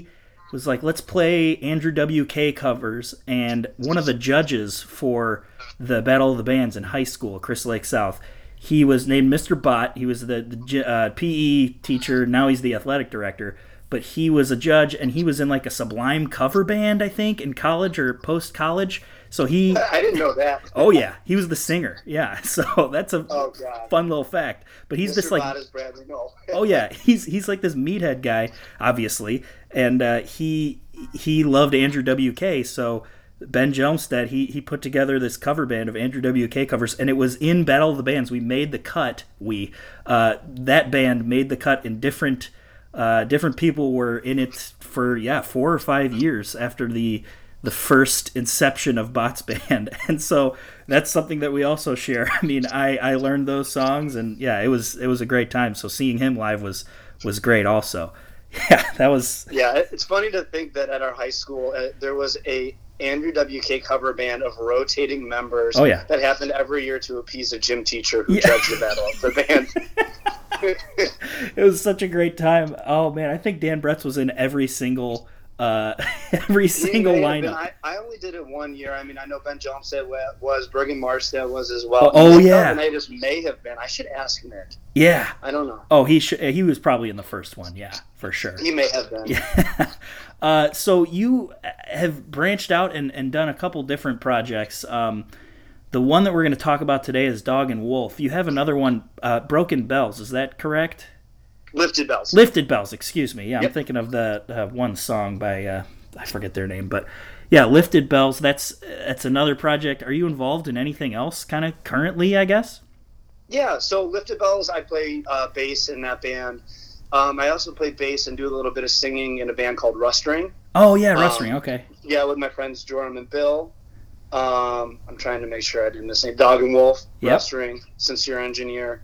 was like, let's play Andrew WK covers, and one of the judges for the Battle of the Bands in high school, Chris Lake South, he was named Mr. Bott. He was the PE teacher. Now he's the athletic director. But he was a judge, and he was in like a Sublime cover band, I think, in college or post-college. So I didn't know that. Oh, yeah. He was the singer. Yeah. So that's a fun little fact. But he's Mr. this like... Bott is Bradley Noel. Oh, yeah. He's like this meathead guy, obviously. And he loved Andrew WK, so... Ben Jelmstead, he put together this cover band of Andrew WK covers, and it was in Battle of the Bands. We made the cut. That band made the cut in different people were in it for 4 or 5 years after the first inception of Bott's band, and so that's something that we also share. I mean, I learned those songs, and yeah, it was a great time. So seeing him live was great also. Yeah, that was. Yeah, it's funny to think that at our high school there was a Andrew WK cover band of rotating members. Oh, yeah. That happened every year to appease a gym teacher who judged the battle of the band. It was such a great time. Oh man, I think Dan Bretz was in every single lineup. I only did it 1 year. I mean, I know Ben Johnson was, Bergen Marstead was as well. Oh yeah, Leonidas may have been. I should ask Nick. Yeah, I don't know. Oh, he was probably in the first one. Yeah, for sure. He may have been. Yeah. So you have branched out and done a couple different projects. The one that we're going to talk about today is Dog and Wolf. You have another one, Broken Bells. Is that correct? Lifted Bells. Lifted Bells, excuse me. Yeah, Yep. I'm thinking of the one song by, I forget their name, but yeah, Lifted Bells. That's another project. Are you involved in anything else kind of currently, I guess? Yeah, so Lifted Bells, I play bass in that band. I also play bass and do a little bit of singing in a band called Rustring. Oh, yeah, Rustring, okay. Yeah, with my friends Joram and Bill. I'm trying to make sure I didn't miss any. Dog and Wolf, Yep. Rustring, Sincere Engineer,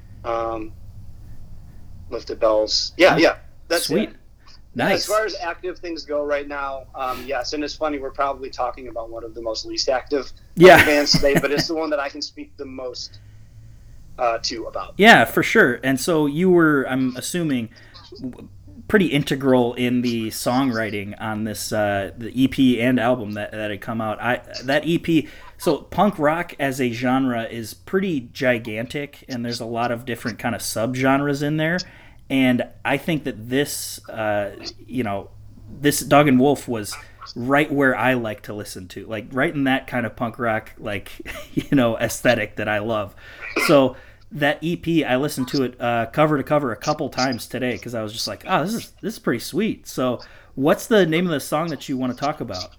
Lifted Bells. Yeah, that's Sweet. it. Nice. As far as active things go right now, yes, and it's funny, we're probably talking about one of the most least active bands today, but it's the one that I can speak the most to about. Yeah, for sure. And so you were, I'm assuming, pretty integral in the songwriting on this the EP and album that had come out. That EP, so punk rock as a genre is pretty gigantic, and there's a lot of different kind of subgenres in there. And I think that this, this Dog and Wolf was right where I like to listen to, like right in that kind of punk rock, like, aesthetic that I love. So that EP, I listened to it cover to cover a couple times today because I was just like, oh, this is pretty sweet. So what's the name of the song that you want to talk about?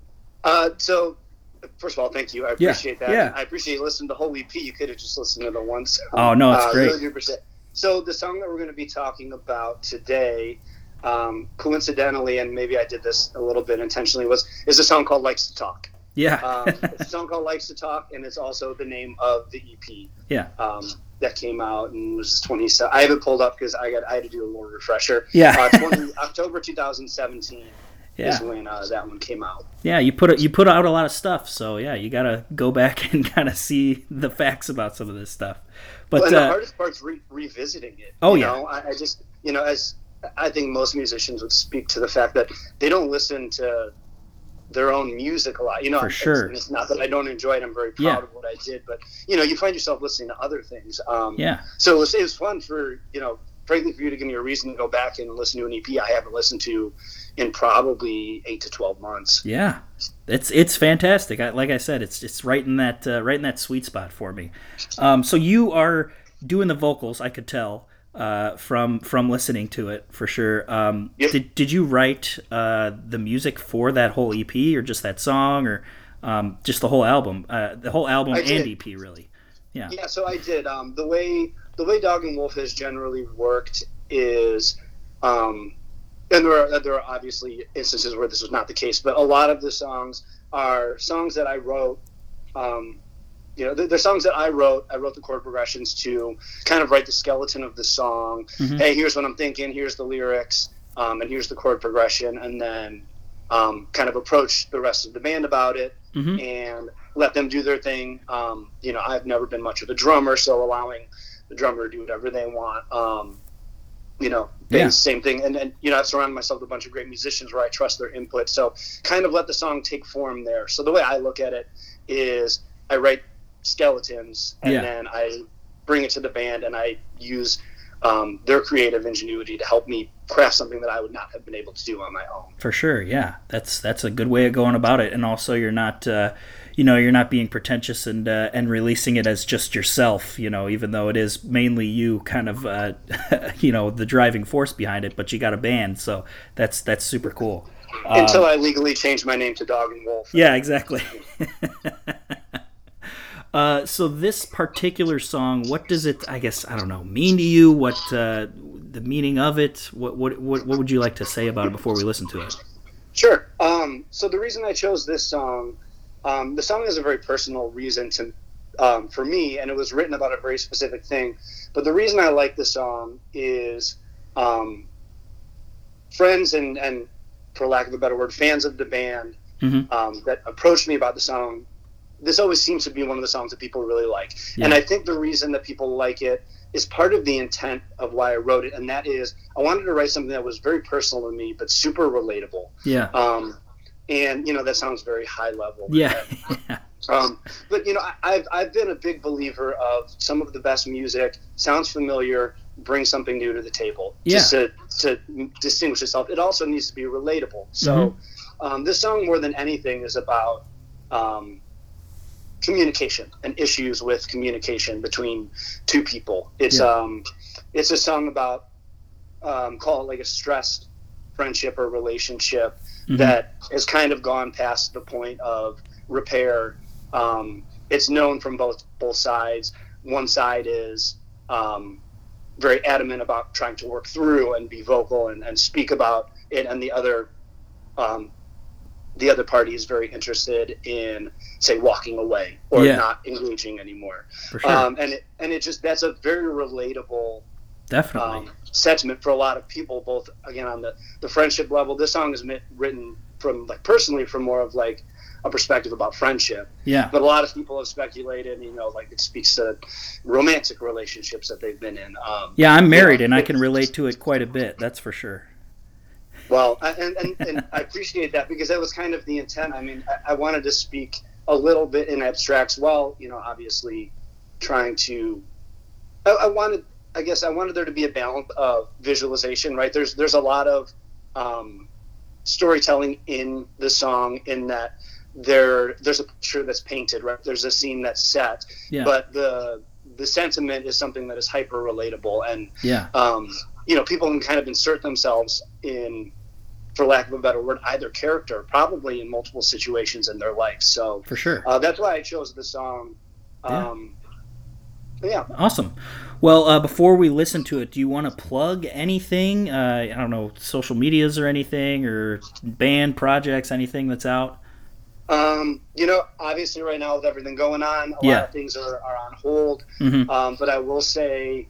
So first of all, thank you. I appreciate that. Yeah. I appreciate you listening to the whole EP. You could have just listened to the one song. Oh, no, it's great. Really do appreciate it. So the song that we're going to be talking about today, coincidentally, and maybe I did this a little bit intentionally, is a song called Likes to Talk. Yeah. It's a song called Likes to Talk, and it's also the name of the EP. Yeah. That came out and was 27. I have it pulled up because I had to do a little refresher. Yeah. October 2017 is when that one came out. Yeah, you put out a lot of stuff, so yeah, you gotta go back and kind of see the facts about some of this stuff. But and the hardest part's revisiting it. Oh, you know? I just, as I think most musicians would speak to the fact that they don't listen to their own music a lot. For sure. It's not that I don't enjoy it. I'm very proud of what I did, but you find yourself listening to other things. So it was fun for frankly, for you to give me a reason to go back and listen to an EP I haven't listened to in probably 8 to 12 months. Yeah, it's fantastic. Like I said, it's right in that sweet spot for me. So you are doing the vocals, I could tell from listening to it for sure. Yep. Did you write the music for that whole EP, or just that song, or just the whole album? The whole album and EP, really. Yeah. Yeah. So I did. The way Dog and Wolf has generally worked is, and there are obviously instances where this was not the case, but a lot of the songs are songs that I wrote. They're songs that I wrote. I wrote the chord progressions to kind of write the skeleton of the song. Mm-hmm. Hey, here's what I'm thinking. Here's the lyrics, and here's the chord progression, and then kind of approach the rest of the band about it, mm-hmm. and let them do their thing. I've never been much of a drummer, so allowing the drummer to do whatever they want. Yeah. same thing. And I've surrounded myself with a bunch of great musicians where I trust their input. So kind of let the song take form there. So the way I look at it is I write skeletons and then I bring it to the band and I use their creative ingenuity to help me craft something that I would not have been able to do on my own. For sure, yeah. That's a good way of going about it. And also you're not you're not being pretentious and releasing it as just yourself, even though it is mainly you kind of the driving force behind it, but you got a band, so that's super cool. Until I legally changed my name to Dog and Wolf. Yeah, exactly. So this particular song, what does it, I guess, I don't know, mean to you? What the meaning of it? What would you like to say about it before we listen to it? Sure. So the reason I chose this song, the song has a very personal reason for me, and it was written about a very specific thing. But the reason I like the song is friends and, for lack of a better word, fans of the band that approached me about the song. This always seems to be one of the songs that people really like. Yeah. And I think the reason that people like it is part of the intent of why I wrote it, and that is I wanted to write something that was very personal to me, but super relatable. Yeah. And, that sounds very high level. Yeah. But, I've been a big believer of some of the best music, sounds familiar, bring something new to the table. Yeah. Just to distinguish itself. It also needs to be relatable. So this song, more than anything, is about communication and issues with communication between two people. It's a song about call it like a stressed friendship or relationship that has kind of gone past the point of repair. It's known from both sides. One side is very adamant about trying to work through and be vocal and speak about it, and the other party is very interested in, say, walking away or not engaging anymore. For sure. And it just, that's a very relatable definitely sentiment for a lot of people, both again on the friendship level. This song is written from personally from more of like a perspective about friendship. Yeah. But a lot of people have speculated, it speaks to romantic relationships that they've been in. I'm married and I can relate to it quite a bit. That's for sure. Well, and I appreciate that because that was kind of the intent. I mean, I wanted to speak a little bit in abstracts while, obviously trying to, I wanted there to be a balance of visualization, right? There's a lot of storytelling in the song in that there's a picture that's painted, right? There's a scene that's set, but the sentiment is something that is hyper relatable, and people can kind of insert themselves in, for lack of a better word, either character, probably in multiple situations in their life. So for sure, that's why I chose the song. Awesome. Well, before we listen to it, do you want to plug anything? I don't know, social medias or anything, or band projects, anything that's out? Obviously right now with everything going on, a lot of things are on hold. But I will say,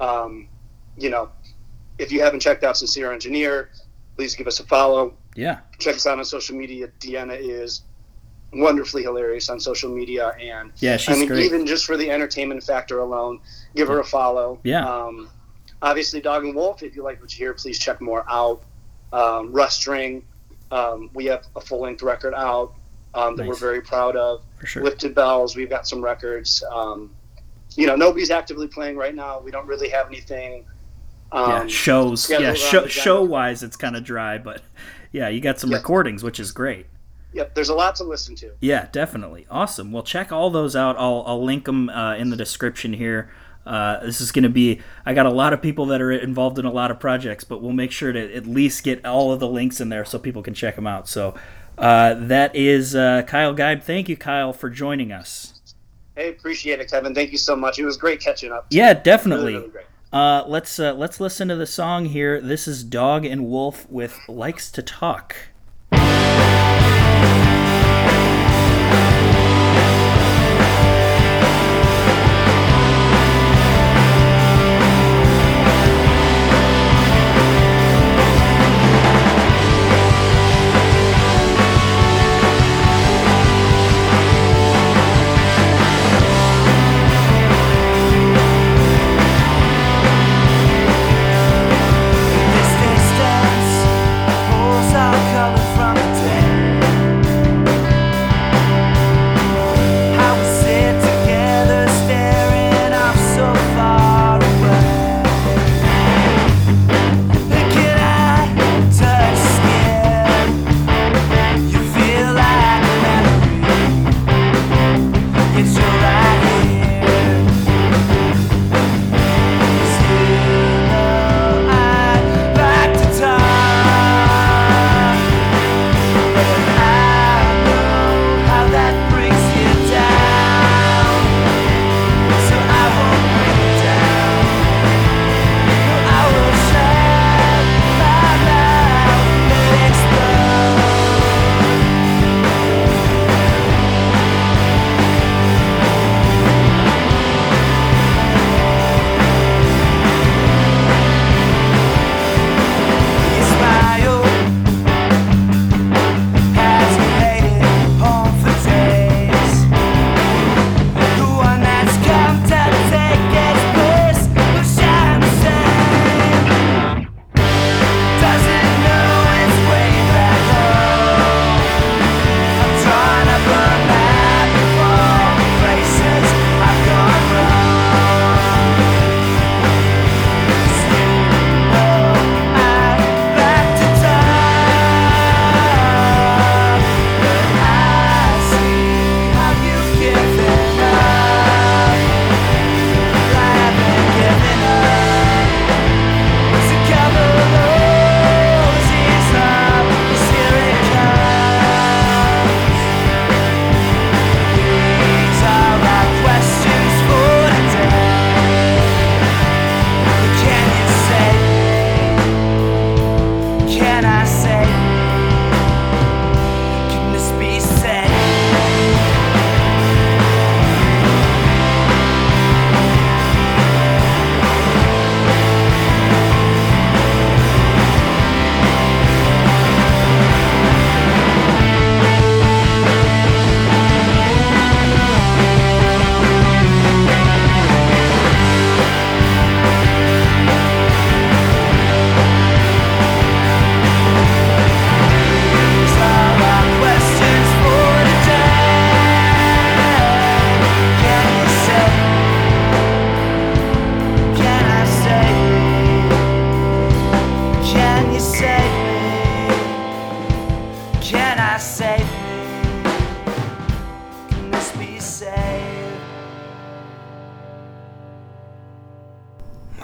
if you haven't checked out Sincere Engineer, please give us a follow. Yeah. Check us out on social media. Deanna is wonderfully hilarious on social media, and she's great. Even just for the entertainment factor alone, give her a follow. Obviously Dog and Wolf, if you like what you hear, please check more out. Rustring, we have a full-length record out that we're very proud of. For sure. Lifted Bells, we've got some records. Nobody's actively playing right now. We don't really have anything shows. Show-wise it's kind of dry, but you got some recordings, which is great. Yep, there's a lot to listen to. Yeah, definitely. Awesome. Well, check all those out. I'll link them in the description here. This is going to be, I got a lot of people that are involved in a lot of projects, but we'll make sure to at least get all of the links in there so people can check them out. So that is Kyle Geib. Thank you, Kyle, for joining us. Hey, appreciate it, Kevin. Thank you so much. It was great catching up. Yeah, definitely. Really, really great. Let's listen to the song here. This is Dog and Wolf with Likes to Talk.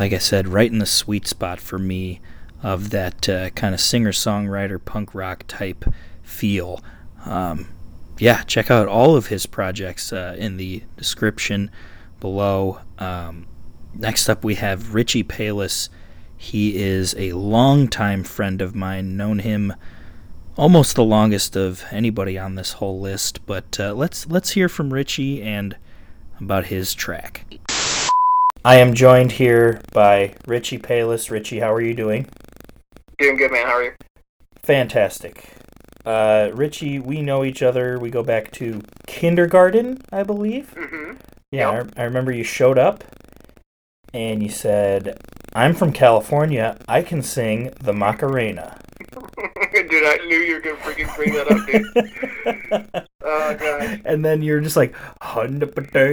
like I said, right in the sweet spot for me of that kind of singer-songwriter punk rock type feel. Check out all of his projects in the description below. Next up, we have Richie Palis. He is a longtime friend of mine, known him almost the longest of anybody on this whole list. But let's hear from Richie and about his track. I am joined here by Richie Palis. Richie, how are you doing? Doing good, man. How are you? Fantastic. Richie, we know each other. We go back to kindergarten, I believe. Mm-hmm. Yeah, Yep. I remember you showed up and you said, "I'm from California. I can sing the Macarena." Dude, I knew you were going to freaking bring that up, dude. Oh, gosh. And then you're just like, and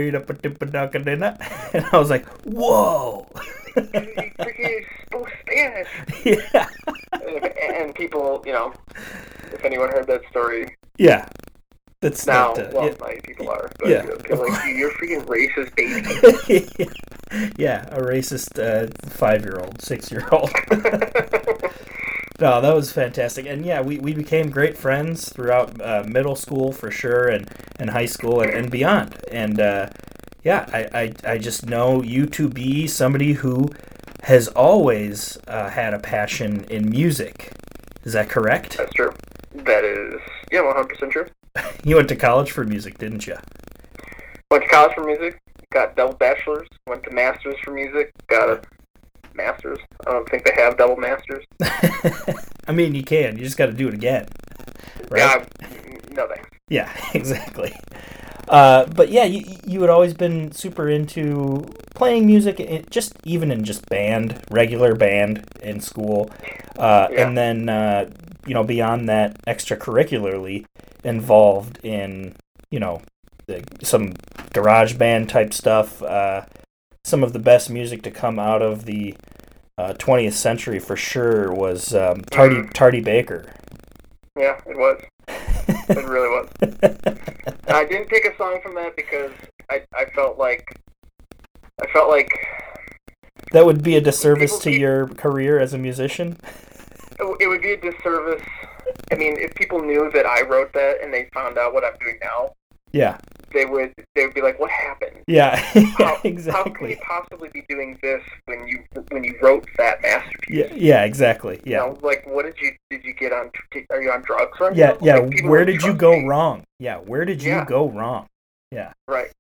I was like, whoa. He freaking spoke Spanish. Yeah. And people, if anyone heard that story, Yeah. That's now, not, many people are. But, Yeah, people of are like, you're freaking racist, baby. Yeah, a racist 5-year-old, 6-year-old. No, that was fantastic. And yeah, we became great friends throughout middle school for sure, and high school and beyond. And I just know you to be somebody who has always had a passion in music. Is that correct? That's true. That is, 100% true. You went to college for music, didn't you? Went to college for music, got double bachelor's, went to master's for music, got a master's. I don't think they have double masters. I mean, you can. You just got to do it again. Right? Yeah, no thanks. Yeah, exactly. But yeah, you had always been super into playing music, even in just regular band in school. And then, beyond that, extracurricularly involved in, some garage band type stuff. Some of the best music to come out of the 20th century for sure was Tardy Baker. Yeah, it was. It really was. I didn't pick a song from that because I felt like that would be a disservice to your career as a musician. It would be a disservice. I mean, if people knew that I wrote that and they found out what I'm doing now, yeah, they would be like, "What happened? Yeah, exactly. How could you possibly be doing this when you wrote that masterpiece?" Yeah, exactly. Yeah. Like, what did you get on? Are you on drugs right now? Yeah. Like, where did you go wrong? Yeah, where did you go wrong? Yeah. Right.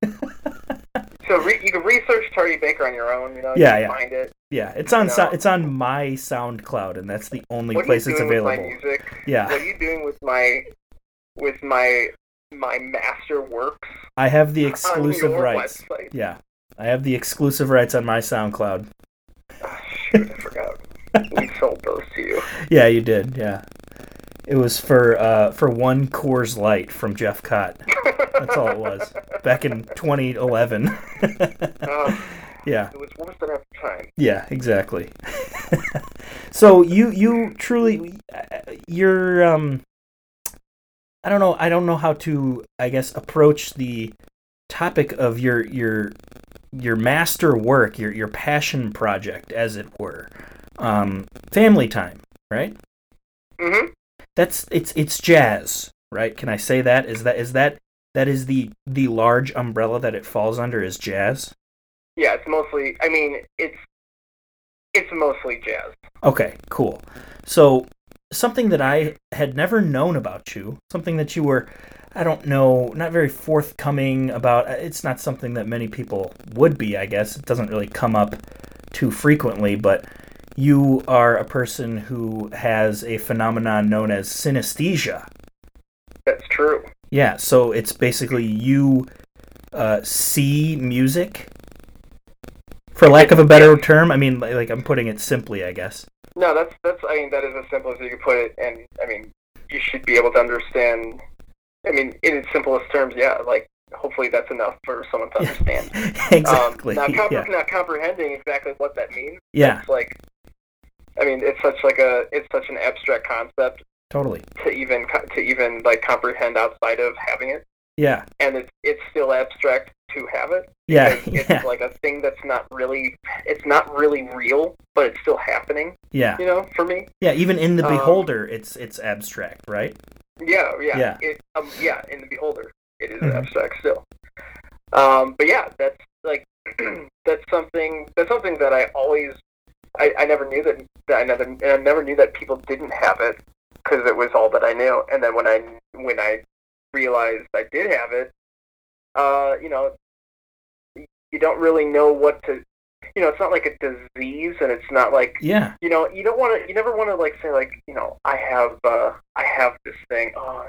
So you can research Tardy Baker on your own. You can find it. Yeah, it's on it's on my SoundCloud, and that's the only place it's available. What are you doing with my music? Yeah. What are you doing with my master works? I have the exclusive rights. Website? Yeah, I have the exclusive rights on my SoundCloud. Oh, shoot, I forgot. We sold those to you. Yeah, you did. Yeah, it was for one Coors Light from Jeff Cott. That's all it was back in 2011. Yeah. It was worse than at the time. Yeah, exactly. So you truly you're I don't know how to, I guess, approach the topic of your master work, your passion project, as it were. Family Time, right? Mm-hmm. It's jazz, right? Can I say that? Is the large umbrella that it falls under is jazz? Yeah, it's mostly. I mean, it's mostly jazz. Okay, cool. So something that I had never known about you, something that you were, I don't know, not very forthcoming about. It's not something that many people would be, I guess. It doesn't really come up too frequently, but you are a person who has a phenomenon known as synesthesia. That's true. Yeah, so it's basically you see music, for lack of a better term. I mean, like I'm putting it simply, I guess. No, that's. I mean, that is as simple as you can put it, and I mean, you should be able to understand. I mean, in its simplest terms, yeah. Like, hopefully, that's enough for someone to understand. Exactly. Not comprehending exactly what that means. Yeah. It's like, I mean, it's such an abstract concept. Totally. To even like comprehend outside of having it. Yeah. and it's still abstract to have it. Yeah. It's Yeah. like a thing that's not really real, but it's still happening. Yeah. You know, for me. Yeah. Even in the beholder, it's abstract, right? Yeah. Yeah. In the beholder, it is Mhm. abstract still. But yeah, that's like that's something that I never knew that I never knew that people didn't have it because it was all that I knew. And then when I realized I did have it, you know, you don't really know what to. You know, it's not like a disease, and it's not like Yeah. you know, you never want to like say like, you know, I have this thing. Oh,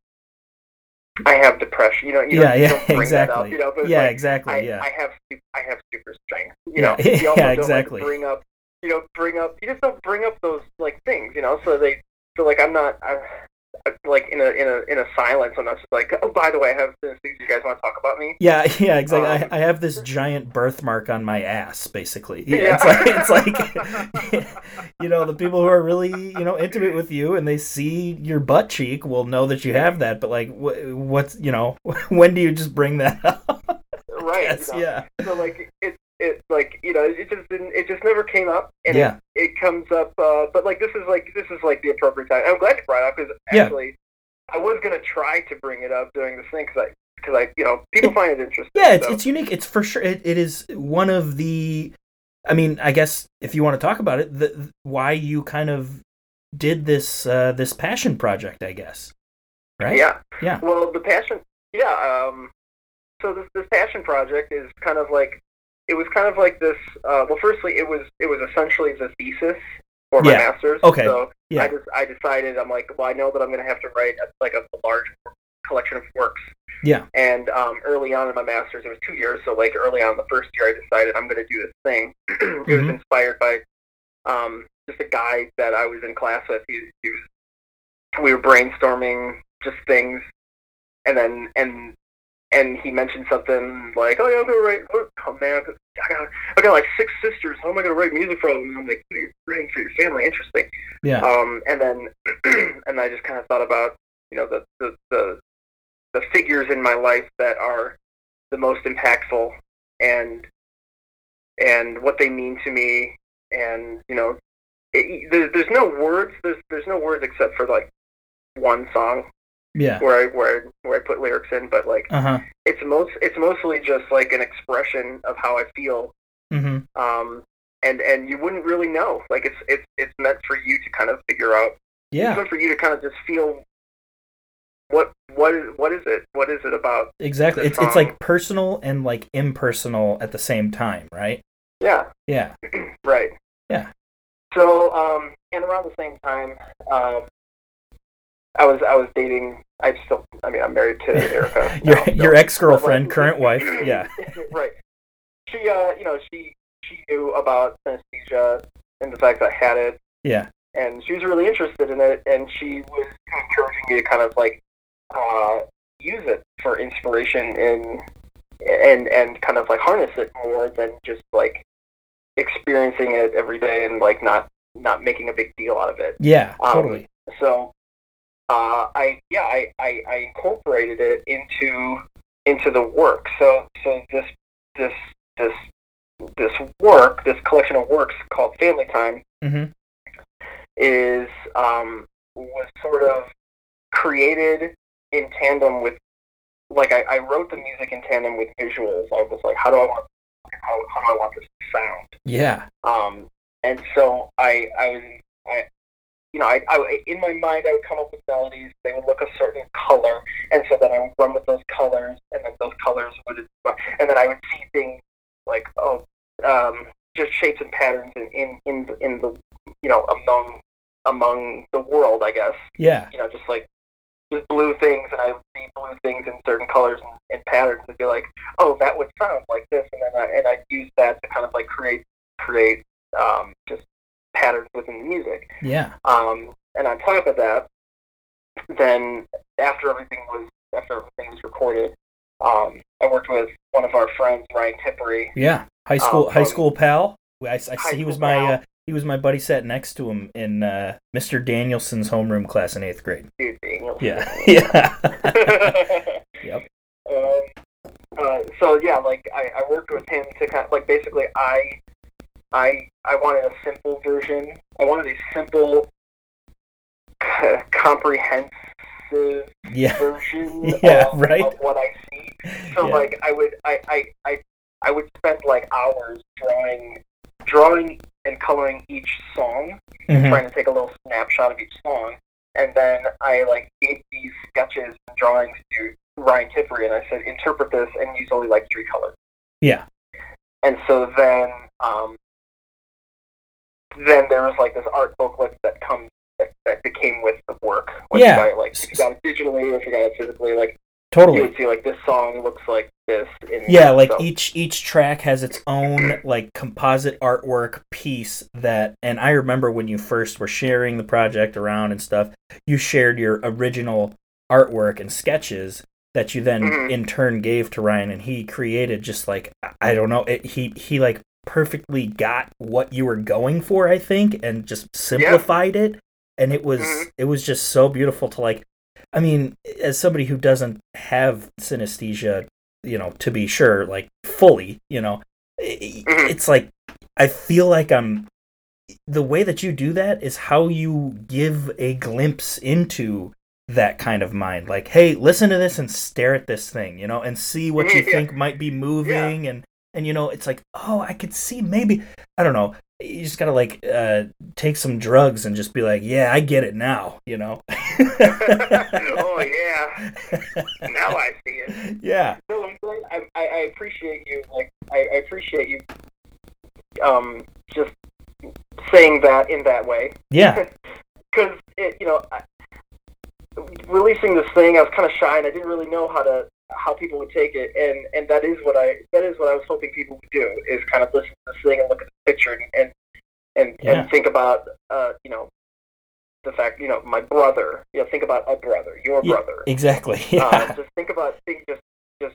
I have depression. You know, you Yeah. don't, Yeah. don't bring Exactly. that up. You know, but it's Yeah. like, Exactly. Yeah. I have super strength. You Yeah. know, you also Yeah, don't exactly. like bring up. You just don't bring up those like things. You know, so like I'm like in a silence, and I'm just like, oh, by the way, I have things you guys want to talk about me. Yeah, yeah, exactly. Um, I have this giant birthmark on my ass, basically. Yeah, Yeah. it's like, you know, the people who are really, you know, intimate with you and they see your butt cheek will know that you have that. But like, what's, you know, when do you just bring that up? Right. Yes, You know? yeah, So like it like, you know, it just never came up, and Yeah. it comes up. But like this is like the appropriate time. I'm glad you brought it up because Yeah. actually I was gonna try to bring it up during this thing because I you know, people find it interesting. yeah. It's so. it's unique. It's for sure. It is one of the. I mean, I guess if you want to talk about it, why you kind of did this this passion project, I guess, right? Yeah. Yeah. Well, the passion. Yeah. So this passion project is kind of like, it was kind of like this. Well, firstly, it was essentially the thesis for my Yeah. master's. Okay. So Yeah. I decided, I'm like, well, I know that I'm going to have to write a large collection of works. Yeah. And early on in my master's, it was 2 years. So like early on in the first year, I decided I'm going to do this thing. It was Mhm. inspired by just a guy that I was in class with. We were brainstorming just things, and then and he mentioned something like, "Oh yeah, I'm gonna write. Oh man, I got like 6 sisters. How am I gonna write music for them?" And I'm like, "You're writing for your family, interesting." Yeah. And then and I just kind of thought about, you know, the figures in my life that are the most impactful, and what they mean to me, and you know, there's no words. There's no words except for like one song Yeah. where I put lyrics in, but like Uh-huh. it's mostly just like an expression of how I feel, Mm-hmm. and you wouldn't really know, like it's meant for you to kind of figure out. It's Yeah. meant for you to kind of just feel what is it about. Exactly. the It's song. like personal and like impersonal at the same time, right? Yeah, Yeah. right. Yeah. So and around the same time, I was dating. I'm married to Erica. Your ex-girlfriend, But, like, current wife. Yeah. Right. She you know, she knew about synesthesia and the fact that I had it, Yeah. and she was really interested in it, and she was encouraging me to kind of like use it for inspiration and kind of like harness it more than just like experiencing it every day and like not making a big deal out of it. Yeah. Totally. So I incorporated it into the work. So this work, this collection of works called Family Time, Mm-hmm. is was sort of created in tandem with, like, I wrote the music in tandem with visuals. I was like, how do I want this to sound? Yeah. And so I in my mind I would come up with melodies. They would look a certain color, and so then I would run with those colors, and then those colors would, and then I would see things like just shapes and patterns in the, you know, among the world, I guess. Yeah. You know, just blue things, and I would see blue things in certain colors and patterns, and be like, oh, that would sound like this, and then I use that to kind of like create just patterns within the music. Yeah. And on top of that, then after everything was recorded, I worked with one of our friends, Ryan Tippery. Yeah. High school pal. He was pal. He was my buddy. Sat next to him in Mr. Danielson's homeroom class in 8th grade. Dude, Daniel. Yeah. Yeah. Yep. So yeah, like I worked with him to kind of like basically I wanted a simple version. I wanted a simple, comprehensive version of what I see. So like I would spend like hours drawing and coloring each song, trying to take a little snapshot of each song, and then I like gave these sketches and drawings to Ryan Tippery, and I said, interpret this and use only like 3 colors. Yeah. And so then there was like this art booklet that came with the work. If you got it digitally or if you got it physically, like totally. You would see like this song looks like this. Each track has its own like composite artwork piece and I remember when you first were sharing the project around and stuff, you shared your original artwork and sketches that you then in turn gave to Ryan, and he created just like, I don't know, he like perfectly got what you were going for, I think, and just simplified it, and it was just so beautiful to like, I mean, as somebody who doesn't have synesthesia, to be sure, like fully, it's like, I feel like the way that you do that is how you give a glimpse into that kind of mind. Like, hey, listen to this and stare at this thing, and see what you think might be moving, and it's like, oh, I could see maybe, I don't know, you just gotta like take some drugs and just be like, yeah, I get it now, Oh yeah, now I see it. Yeah. No, I'm glad. I appreciate you. Like, I appreciate you just saying that in that way. Yeah. Because releasing this thing, I was kind of shy and I didn't really know how people would take it, and that is what I was hoping people would do, is kind of listen to this thing and look at the picture and think about the fact, my brother, think about a brother, your brother, exactly. Yeah. Just think about things, just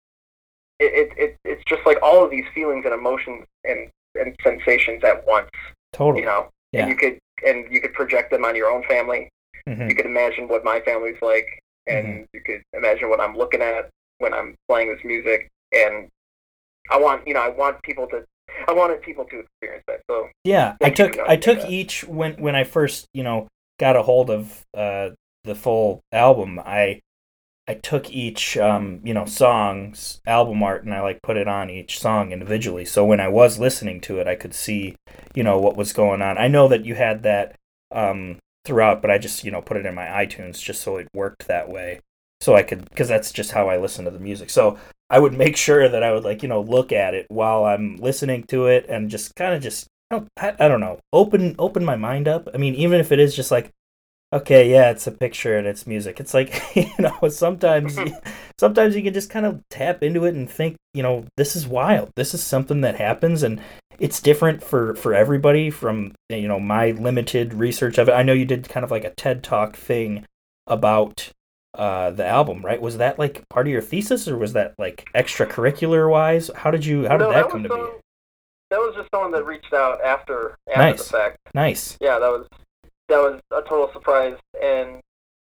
it's just like all of these feelings and emotions and sensations at once. Totally. Yeah. And you could project them on your own family. You could imagine what my family's like, and you could imagine what I'm looking at when I'm playing this music, and I wanted people to experience that. So yeah, I took each when I first got a hold of the full album. I took each song's album art and I like put it on each song individually. So when I was listening to it, I could see what was going on. I know that you had that throughout, but I just put it in my iTunes just so it worked that way, so I could, because that's just how I listen to the music. So I would make sure that I would like look at it while I'm listening to it, and just kind of I don't know, open my mind up. I mean, even if it is just like, okay, yeah, it's a picture and it's music, it's like sometimes you can just kind of tap into it and think, this is wild, this is something that happens, and it's different for everybody. From my limited research of it, I know you did kind of like a TED Talk thing about the album, right? Was that like part of your thesis, or was that like extracurricular wise? How did that come to be? That was just someone that reached out after nice. The fact. Nice. Yeah, that was a total surprise and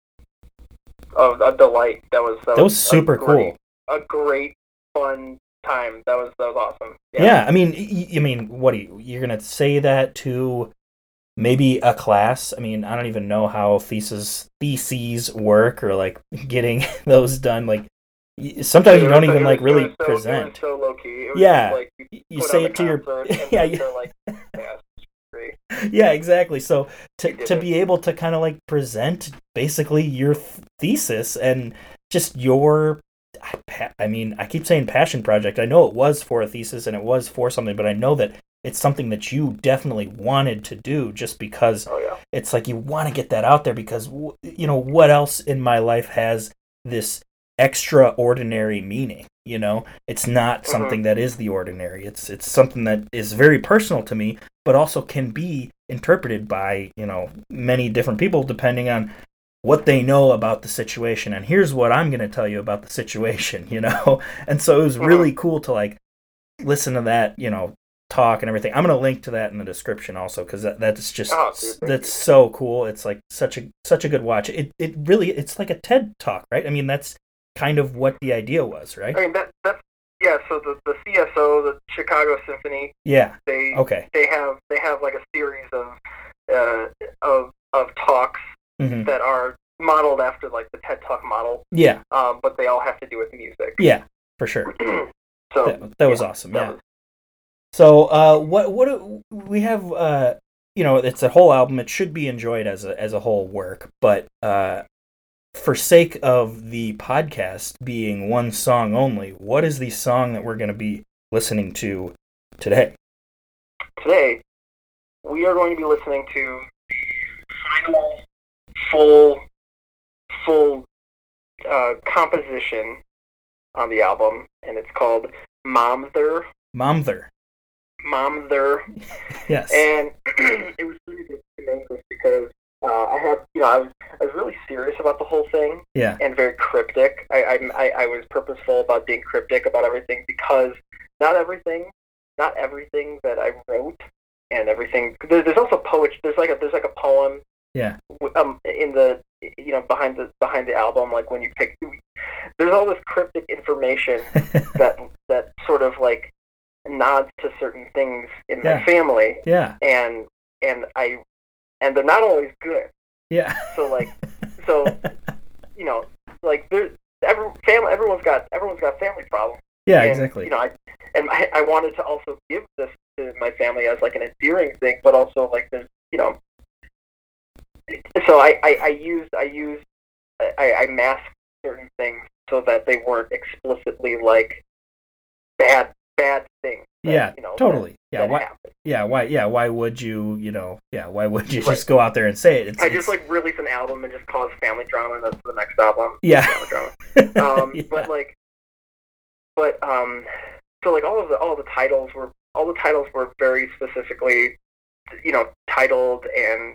a delight. That was super cool. A great fun time. That was awesome. Yeah, I mean, what you're gonna say that to maybe a class? I mean, I don't even know how theses work, or like getting those done. Like sometimes you don't even like really present. It was so low key. Yeah, like, you say it to your like, yeah, exactly. So to be able to kind of like present basically your thesis and just your, I mean, I keep saying passion project. I know it was for a thesis and it was for something, but I know that it's something that you definitely wanted to do, just because it's like you want to get that out there, because what else in my life has this extraordinary meaning? It's not something that is the ordinary. It's something that is very personal to me, but also can be interpreted by many different people depending on what they know about the situation. And here's what I'm going to tell you about the situation, And so it was really cool to like listen to that, talk and everything. I'm going to link to that in the description also, because that's just that's so cool. It's like such a good watch. It really, it's like a TED Talk, right? I mean, that's kind of what the idea was, right? I mean that's yeah. So the CSO, the Chicago Symphony, Yeah. they Okay. they have like a series of talks Hmm. that are modeled after like the TED Talk model, Yeah. but they all have to do with music. Yeah. For sure. So That was awesome. that Yeah. was- So, what we have? It's a whole album. It should be enjoyed as a whole work, but for sake of the podcast being one song only, what is the song that we're going to be listening to today? Today, we are going to be listening to the final full composition on the album, and it's called Momther. Momther. Yes. And it was really good to make this because I was really serious about the whole thing Yeah. and very cryptic. I was purposeful about being cryptic about everything because not everything that I wrote and everything. There's also poetry. There's like a poem. Yeah. In the behind the album, like when you pick, there's all this cryptic information that sort of like nods to certain things in my family, Yeah. and they're not always good. Yeah. So like like everyone's got family problems. Yeah. And, Exactly. I wanted to also give this to my family as like an endearing thing, but also like there's so I masked certain things so that they weren't explicitly like bad things. Yeah. Totally. Yeah. Why? Happen. Yeah. Why? Yeah. Why would you? Why would you just go out there and say it? I just like release an album and just cause family drama, and that's the next album. Yeah. Family drama. Yeah. So like all the titles were very specifically, titled and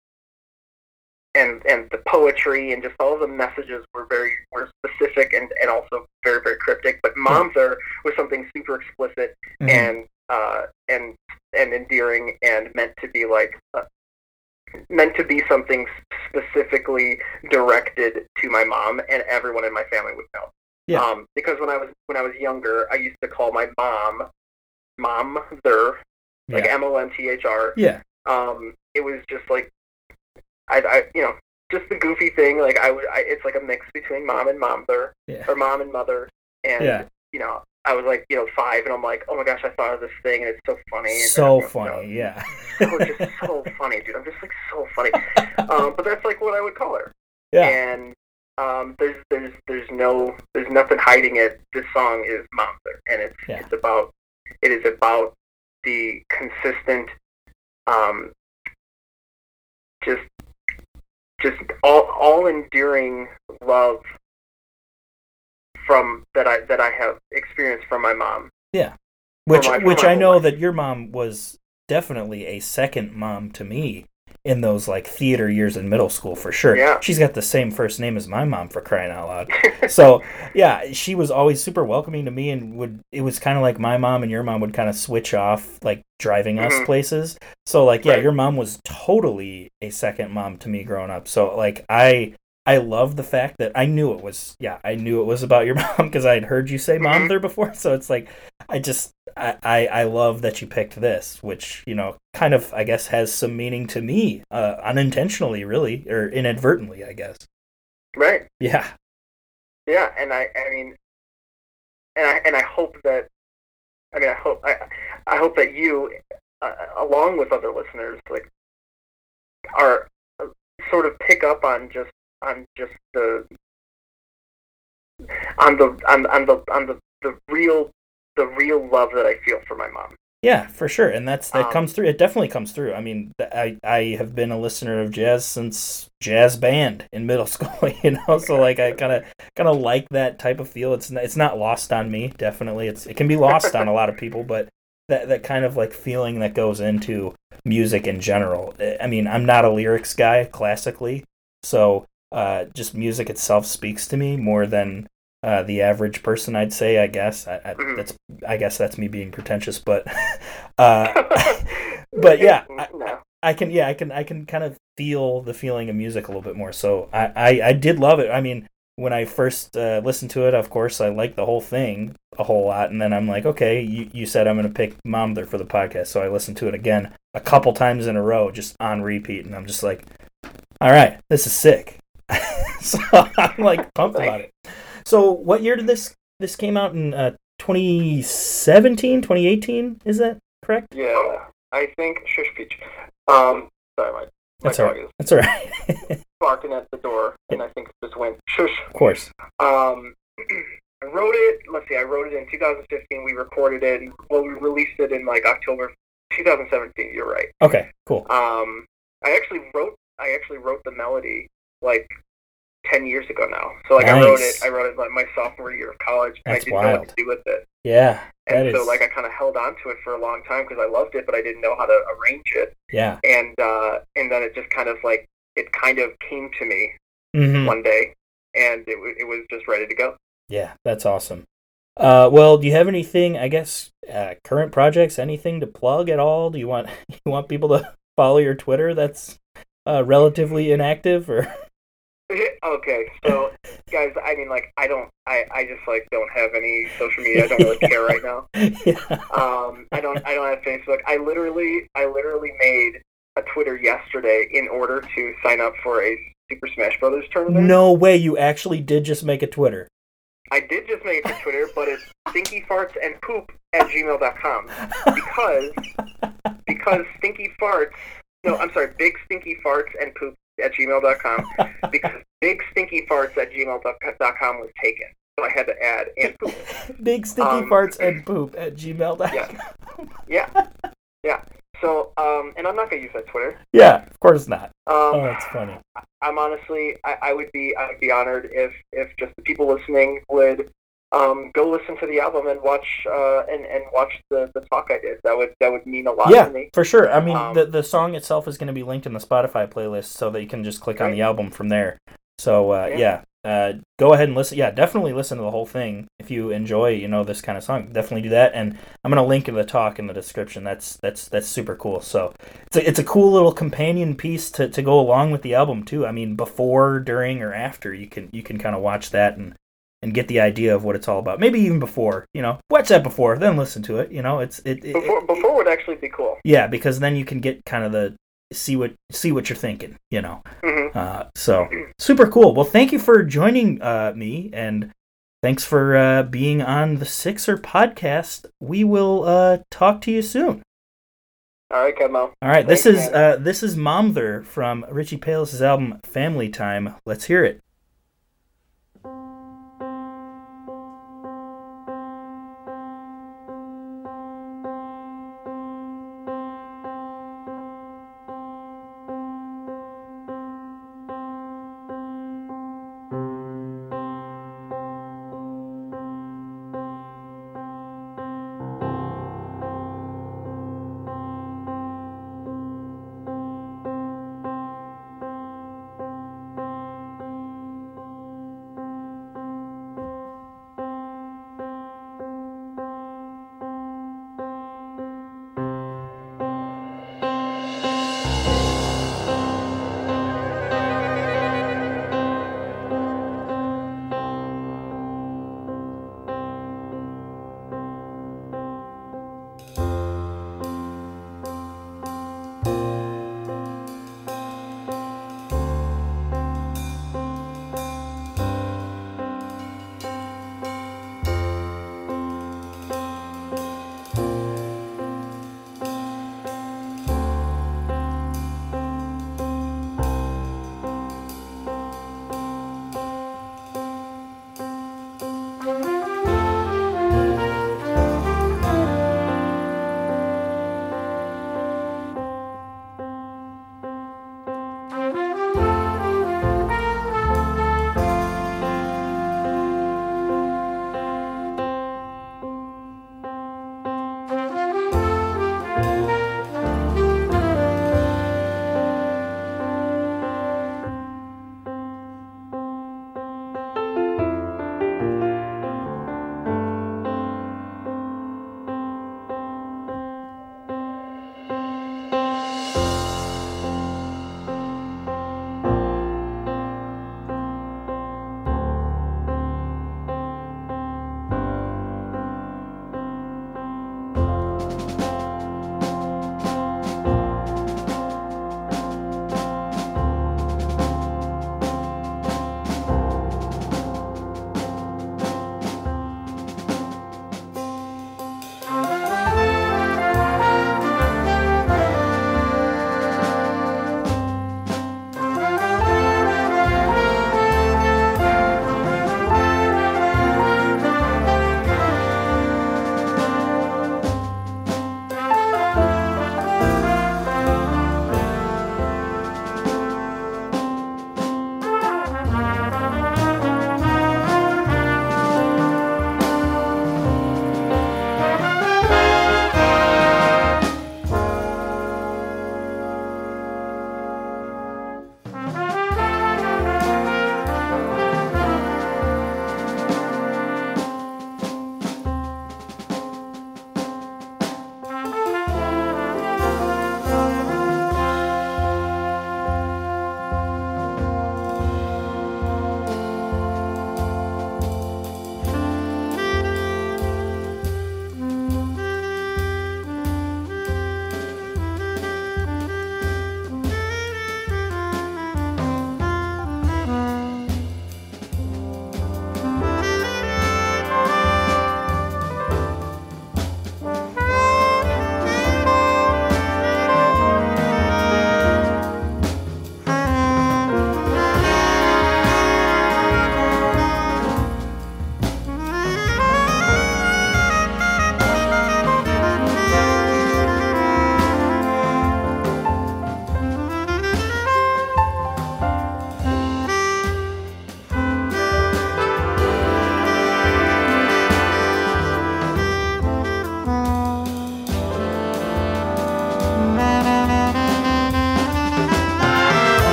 the poetry and just all the messages were specific and also very, very cryptic. But Momther was something super explicit Mhm. and endearing and meant to be something specifically directed to my mom, and everyone in my family would know. Yeah. Because when I was younger, I used to call my mom Momther, like Yeah. Monthr. Yeah. It was just like just the goofy thing. Like it's like a mix between mom and Momther, Yeah. or mom and mother. And Yeah. I was like 5, and I'm like, oh my gosh, I thought of this thing, and it's so funny. And So everyone funny. knows. Yeah. It's just so funny, dude. I'm just like so funny. But that's like what I would call her. Yeah. And there's nothing hiding it. This song is Momther, and it is about the consistent, just all enduring love from that I have experienced from my mom. Yeah. Which my I whole know life. that your mom was definitely a second mom to me in those like theater years in middle school for sure. Yeah. She's got the same first name as my mom, for crying out loud. So yeah, she was always super welcoming to me, and it was kind of like my mom and your mom would kind of switch off, like driving us Mhm. places. So like, yeah, Right. your mom was totally a second mom to me growing up. So like I love the fact that I knew it was about your mom because I had heard you say mom Mhm. there before. So it's like, I love that you picked this, which, kind of, I guess, has some meaning to me, unintentionally, really, or inadvertently, I guess. Right. Yeah. Yeah, and I hope that I hope that you, along with other listeners, like, are sort of pick up on the real love that I feel for my mom. Yeah, for sure, and that comes through. It definitely comes through. I mean, I have been a listener of jazz since jazz band in middle school, So like, I kind of like that type of feel. It's not lost on me. Definitely, it can be lost on a lot of people, but that kind of like feeling that goes into music in general. I mean, I'm not a lyrics guy classically, so just music itself speaks to me more than the average person, I'd say. I guess I guess that's me being pretentious, but but yeah, No. I can kind of feel the feeling of music a little bit more. So I did love it. I mean, when I first listened to it, of course, I liked the whole thing a whole lot, and then I'm like, okay, you said I'm going to pick Momther for the podcast, so I listened to it again a couple times in a row, just on repeat, and I'm just like, all right, this is sick. So I'm like pumped about it. So what year did this came out in 2017, 2018? Is that correct? Yeah, I think Shush Peach. Sorry, my That's all dog right. is That's all right. barking at the door, and I think it just went shush. Of course. I wrote it. Let's see. I wrote it in 2015. We recorded it. Well, we released it in like October 2017. You're right. Okay. Cool. I actually wrote the melody like 10 years ago now. So like Nice. I wrote it like my sophomore year of college, and That's I didn't know what wild. to do with it. Yeah. And so like I kind of held on to it for a long time because I loved it, but I didn't know how to arrange it. Yeah. And then it just kind of like it kind of came to me Mm-hmm. one day, and it was just ready to go. Yeah, that's awesome. Well, do you have anything? I guess current projects, anything to plug at all? Do you want people to follow your Twitter? That's relatively inactive, or Okay, so guys, I mean, like, I just like don't have any social media. I don't really care right now. yeah. I don't have Facebook. I literally made a Twitter yesterday in order to sign up for a Super Smash Brothers tournament. No way! You actually did just make a Twitter. I did just make it to Twitter, but it's stinkyfartsandpoop@gmail.com because stinky farts. No, I'm sorry, big stinky farts and poop at gmail.com because big stinky farts at gmail.com was taken. So I had to add and poop. Big stinky farts and poop at gmail.com. Yeah. So, and I'm not gonna use that Twitter. Yeah, of course not. Oh, that's funny. I'm honestly, I would be honored if just the people listening would go listen to the album and watch the talk I did. That would mean a lot to me. Yeah, for sure. I mean, the song itself is going to be linked in the Spotify playlist, so that you can just click on the album from there. So go ahead and listen. Yeah, definitely listen to the whole thing if you enjoy this kind of song. Definitely do that, and I'm going to link the talk in the description. That's super cool. So it's a cool little companion piece to go along with the album too. I mean, before, during, or after, you can kind of watch that and get the idea of what it's all about. Maybe even before, watch that before, then listen to it. Before would actually be cool. Yeah, because then you can get kind of the see what you're thinking. Mm-hmm. So super cool. Well, thank you for joining me, and thanks for being on the Sixer podcast. We will talk to you soon. All right, Kevmo. All right, Thanks, this is Momther from Richie Palis' album Family Time. Let's hear it.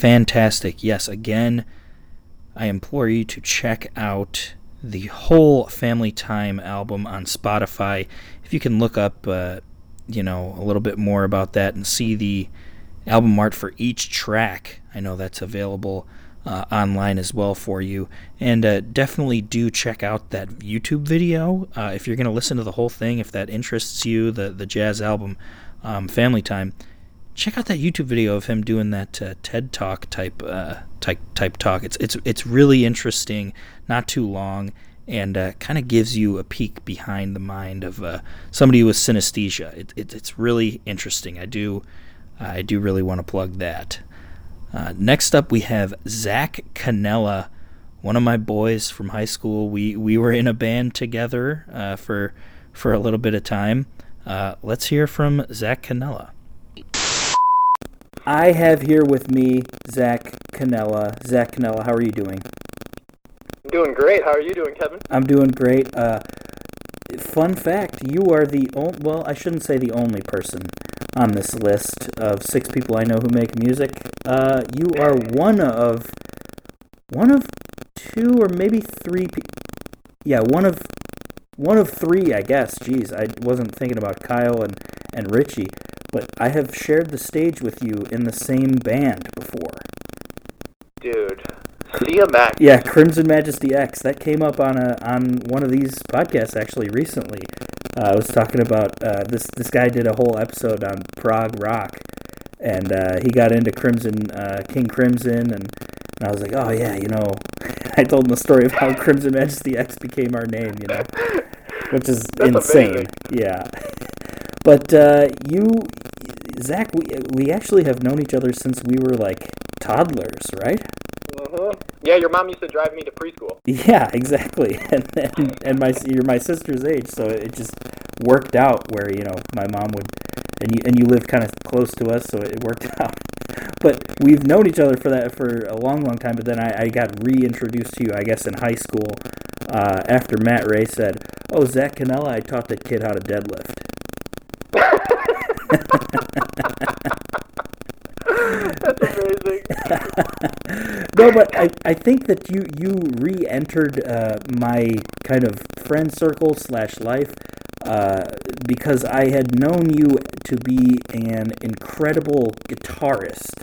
fantastic. Yes, again, I implore you to check out the whole Family Time album on Spotify. If you can look up, a little bit more about that and see the album art for each track, I know that's available online as well for you. And definitely do check out that YouTube video if you're going to listen to the whole thing. If that interests you, the jazz album Family Time, check out that YouTube video of him doing that TED Talk type talk. It's really interesting, not too long, and kind of gives you a peek behind the mind of somebody with synesthesia. It's really interesting. I do really want to plug that. Next up, we have Zach Canella, one of my boys from high school. We were in a band together for a little bit of time. Let's hear from Zach Canella. I have here with me Zach Canella. Zach Canella, how are you doing? I'm doing great. How are you doing, Kevin? I'm doing great. Fun fact, you are the only, well, I shouldn't say the only person on this list of 6 people I know who make music. You are one of 2 or maybe 3 yeah, one of 3, I guess. Jeez, I wasn't thinking about Kyle and Richie, but I have shared the stage with you in the same band before. Dude, CMX. Yeah, Crimson Majesty X. That came up on one of these podcasts actually recently. I was talking about this guy did a whole episode on prog rock, and he got into King Crimson, and I was like, oh yeah, I told him the story of how Crimson Majesty X became our name, which is That's insane. amazing. Yeah, but you, Zach, we actually have known each other since we were like toddlers, right? Mm-hmm. Yeah, your mom used to drive me to preschool. Yeah, exactly. And you're my sister's age, so it just worked out where my mom would, and you lived kind of close to us, so it worked out. But we've known each other for a long, long time. But then I got reintroduced to you, I guess, in high school after Matt Ray said, "Oh, Zach Canella, I taught that kid how to deadlift." That's amazing. No, but I think that you re-entered my kind of friend circle / life because I had known you to be an incredible guitarist.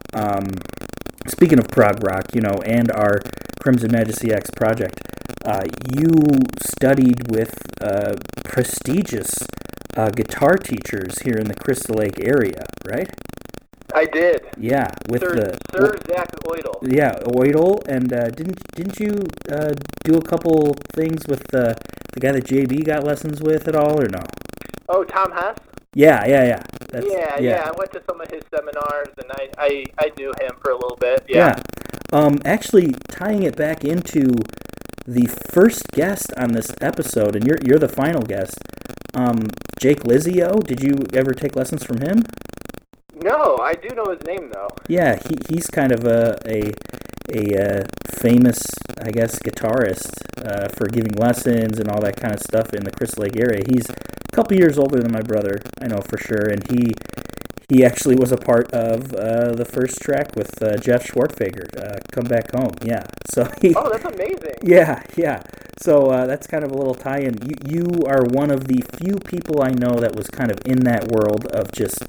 Speaking of prog rock, and our Crimson Majesty X project, you studied with prestigious guitar teachers here in the Crystal Lake area, right? I did. Yeah, with Sir Zach Oidel. Yeah, Oidel, and didn't you do a couple things with the guy that JB got lessons with at all, or no? Oh, Tom Hess? Yeah. Yeah. I went to some of his seminars, and I knew him for a little bit. Yeah. Actually, tying it back into the first guest on this episode, and you're the final guest, Jake Lizio. Did you ever take lessons from him? No, I do know his name though. Yeah, he's kind of a famous, I guess, guitarist for giving lessons and all that kind of stuff in the Crystal Lake area. He's a couple years older than my brother, I know for sure, and he actually was a part of the first track with Jeff Schwartfager, Come Back Home. Yeah, so oh, that's amazing. Yeah. So that's kind of a little tie-in. You are one of the few people I know that was kind of in that world of just,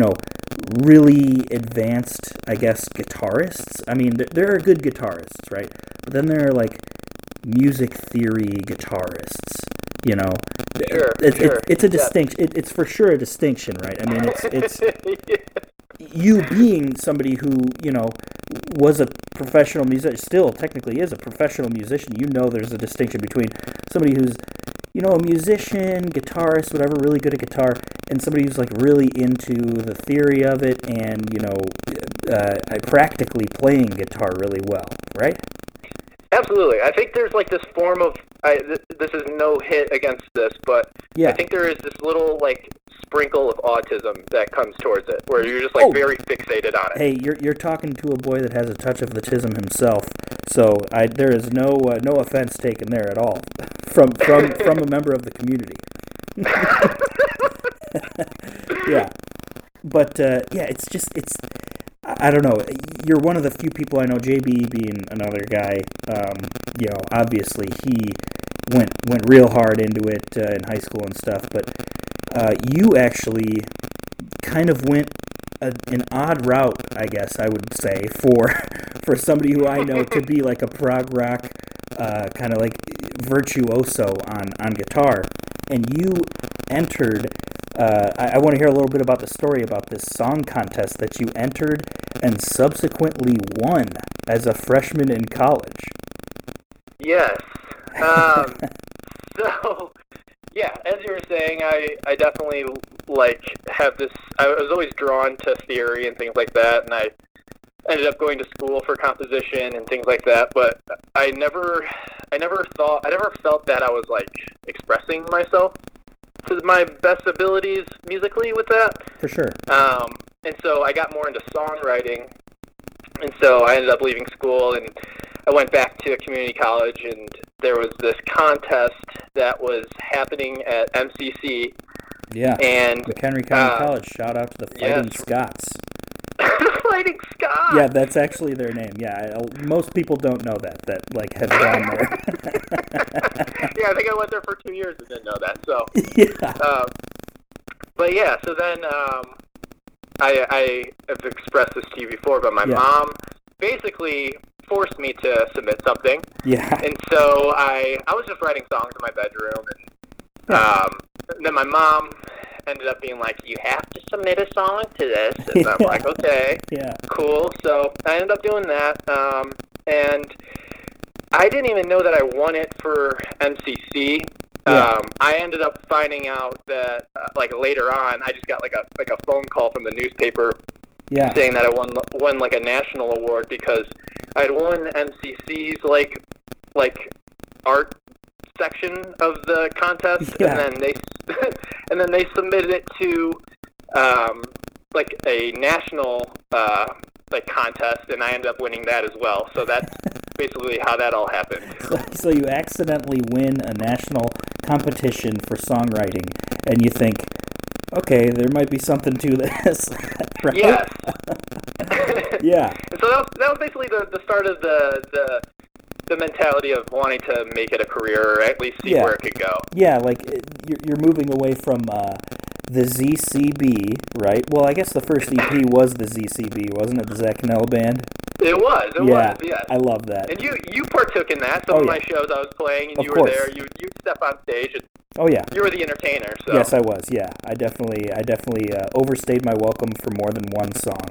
really advanced, I guess, guitarists. I mean, there are good guitarists, right? But then there are, like, music theory guitarists, Sure. It's a distinction. It's for sure a distinction, right? I mean, it's you being somebody who, was a professional musician, still technically is a professional musician, there's a distinction between somebody who's, a musician, guitarist, whatever, really good at guitar, and somebody who's like really into the theory of it and, practically playing guitar really well, right? Absolutely. I think there's like this form of, this is no hit against this, but yeah. I think there is this little like sprinkle of autism that comes towards it, where you're just like very fixated on it. Hey, you're talking to a boy that has a touch of the tism himself, so there is no offense taken there at all from a member of the community. Yeah, but it's I don't know. You're one of the few people I know. JB being another guy. Obviously he went real hard into it in high school and stuff. But you actually kind of went an odd route, I guess I would say, for somebody who I know to be like a prog rock kind of like virtuoso on guitar. And you entered. I want to hear a little bit about the story about this song contest that you entered and subsequently won as a freshman in college. Yes. So, yeah, as you were saying, I definitely have this. I was always drawn to theory and things like that, and I ended up going to school for composition and things like that. But I never felt that I was expressing myself to my best abilities musically with that. For sure. And so I got more into songwriting, and so I ended up leaving school, and I went back to a community college, and there was this contest that was happening at MCC. Yeah. And McHenry County College. Shout out to the Fighting Scots. Fighting Scots. Yeah, that's actually their name. Yeah, most people don't know that have gone there. Yeah, I think I went there for 2 years and didn't know that. So yeah. But yeah, so then I have expressed this to you before, but my mom basically forced me to submit something. Yeah. And so I was just writing songs in my bedroom, and then my mom ended up being like, you have to submit a song to this. And I'm like, okay, cool. So I ended up doing that. And I didn't even know that I won it for MCC. I ended up finding out that later on, I just got a phone call from the newspaper saying that I won a national award because I'd won MCC's art section of the contest, and then they submitted it to a national contest, and I ended up winning that as well. So that's basically how that all happened. So you accidentally win a national competition for songwriting, and you think, okay, there might be something to this. Right? Yes. Yeah. And so that was basically the start of the mentality of wanting to make it a career, or at least see where it could go. Yeah, you're moving away from the ZCB, right? Well, I guess the first EP was the ZCB, wasn't it? The Zach Nell Band? It was, yes. I love that. And you partook in that. Some of my shows I was playing, and you were there. You'd step on stage, and you were the entertainer. So. Yes, I was, yeah. I definitely overstayed my welcome for more than one song.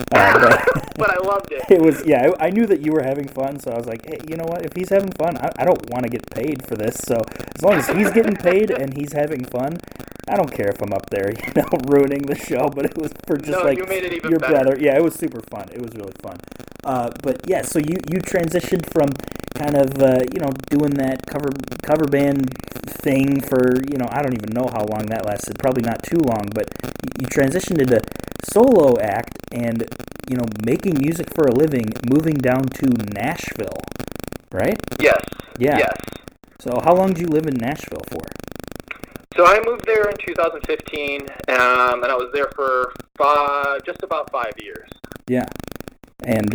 But I loved it. It was, I knew that you were having fun, so I was like, hey, you know what? If he's having fun, I don't want to get paid for this, so as long as he's getting paid and he's having fun, I don't care if I'm up there, ruining the show, but it was for just you made it even your better. brother. Yeah, it was super fun. It was really fun. But yeah, so you transitioned from kind of, doing that cover band thing for, I don't even know how long that lasted, probably not too long, but you transitioned into solo act and, making music for a living, moving down to Nashville, right? Yes. Yeah. Yes. So how long did you live in Nashville for? So I moved there in 2015, and I was there for just about 5 years. Yeah. And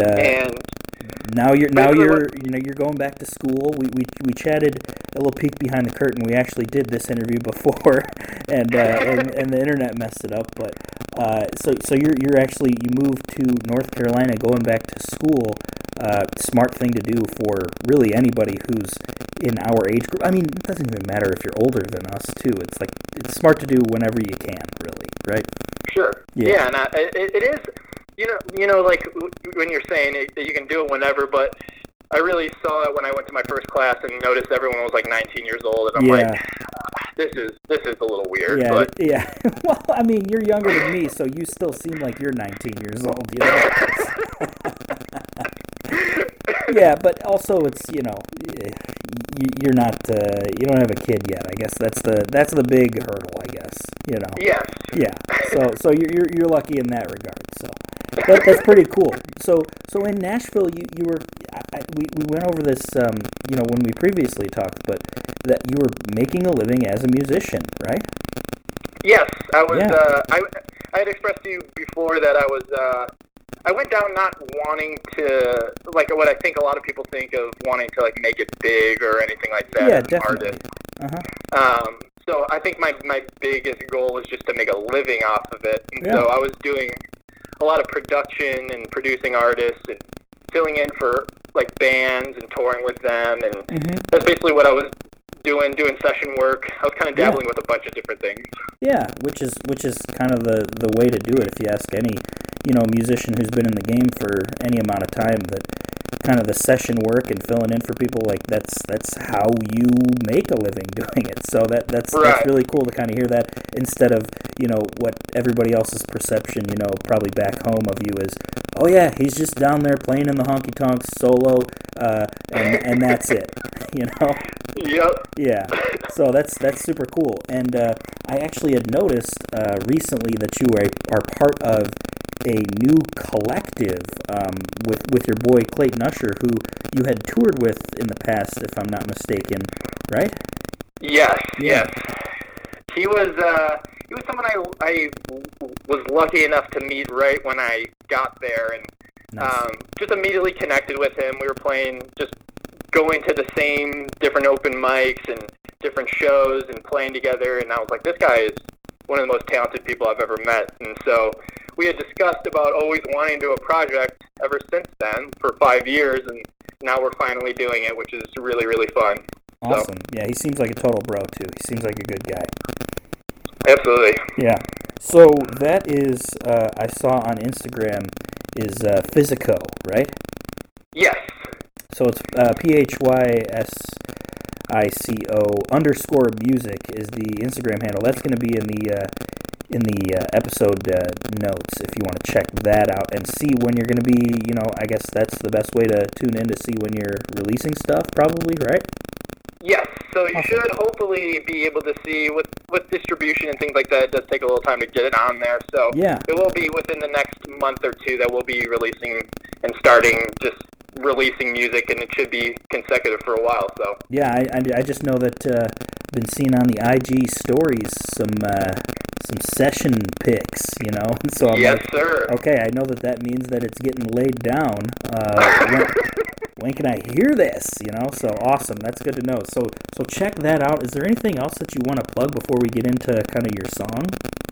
now you're going back to school. We chatted a little peek behind the curtain. We actually did this interview before, and the internet messed it up. But so you moved to North Carolina, going back to school. Smart thing to do for really anybody who's in our age group. I mean, it doesn't even matter if you're older than us too. It's smart to do whenever you can, really, right? Sure. Yeah, and it is. When you're saying that you can do it whenever, but I really saw it when I went to my first class and noticed everyone was 19 years old, and I'm like, this is a little weird. Yeah, but. Yeah. Well, I mean, you're younger than me, so you still seem like you're 19 years old. Yeah, but also it's you're not you don't have a kid yet. I guess that's the big hurdle. I guess Yes. Yeah. So you're lucky in that regard. So that's pretty cool. So in Nashville, you were we went over this when we previously talked, but that you were making a living as a musician, right? Yes, I was. I had expressed to you before that I I went down not wanting to, like what I think a lot of people think of wanting to like make it big or anything like that. Yeah, as an definitely. artist. So I think my biggest goal was just to make a living off of it. And so I was doing a lot of production and producing artists and filling in for like bands and touring with them. And that's basically what I was doing session work. I was kind of dabbling with a bunch of different things. Yeah, which is kind of the way to do it. If you ask any, musician who's been in the game for any amount of time, that kind of the session work and filling in for people, like that's how you make a living doing it. So that's really cool to kind of hear that, instead of what everybody else's perception probably back home of you is, oh yeah, he's just down there playing in the honky tonks solo, and that's it. Yep. Yeah. So that's super cool. And I actually had noticed recently that you are part of a new collective with your boy Clayton Usher, who you had toured with in the past, if I'm not mistaken, right? Yes. He was someone I was lucky enough to meet right when I got there, and just immediately connected with him. We were going to the same different open mics and different shows and playing together, and I was like, this guy is one of the most talented people I've ever met. And so we had discussed about always wanting to do a project ever since then for 5 years, and now we're finally doing it, which is really, really fun. Awesome. So, yeah, he seems like a total bro, too. He seems like a good guy. Absolutely. Yeah. So that is, I saw on Instagram, is Physico, right? Yes. So it's PHYSICO_music is the Instagram handle. That's going to be in the episode notes if you want to check that out and see when you're going to be, I guess that's the best way to tune in to see when you're releasing stuff, probably, right? Yes, so you should hopefully be able to see with distribution and things like that. It does take a little time to get it on there, so it will be within the next month or two that we'll be releasing and starting just releasing music, and it should be consecutive for a while. So yeah, I just know that been seeing on the IG stories some session pics, So I'm yes, sir. Okay, I know that means that it's getting laid down. When can I hear this? So awesome. That's good to know. So check that out. Is there anything else that you want to plug before we get into kind of your song?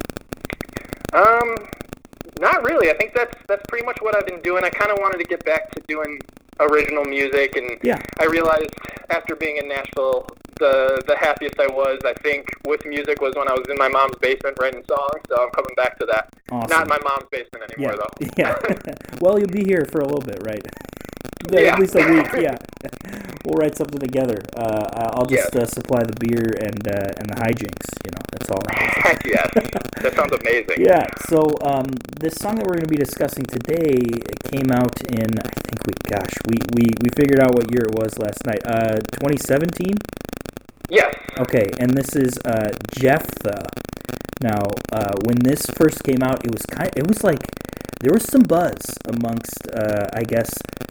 Not really. I think that's pretty much what I've been doing. I kind of wanted to get back to doing original music, and I realized after being in Nashville, the happiest I was, I think, with music was when I was in my mom's basement writing songs. So I'm coming back to that. Awesome. Not in my mom's basement anymore, though. Yeah. Well, you'll be here for a little bit, right? At least a week. Yeah. We'll write something together. I'll just supply the beer and the hijinks. That's all. Heck yes. That sounds amazing. Yeah. So this song that we're going to be discussing today came out in, I think we figured out what year it was last night. 2017. Yes. Okay, and this is Jephthah. Now, when this first came out, it was like there was some buzz amongst, I guess,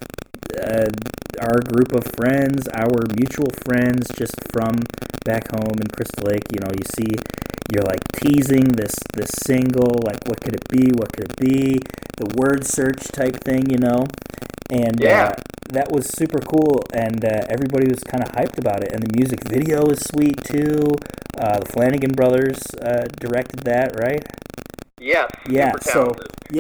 our group of friends, our mutual friends, just from back home in Crystal Lake. You're like teasing this single, like what could it be? What could it be? The word search type thing, and that was super cool, and everybody was kind of hyped about it. And the music video is sweet too. The Flanagan brothers directed that, right? Yes. Yeah. So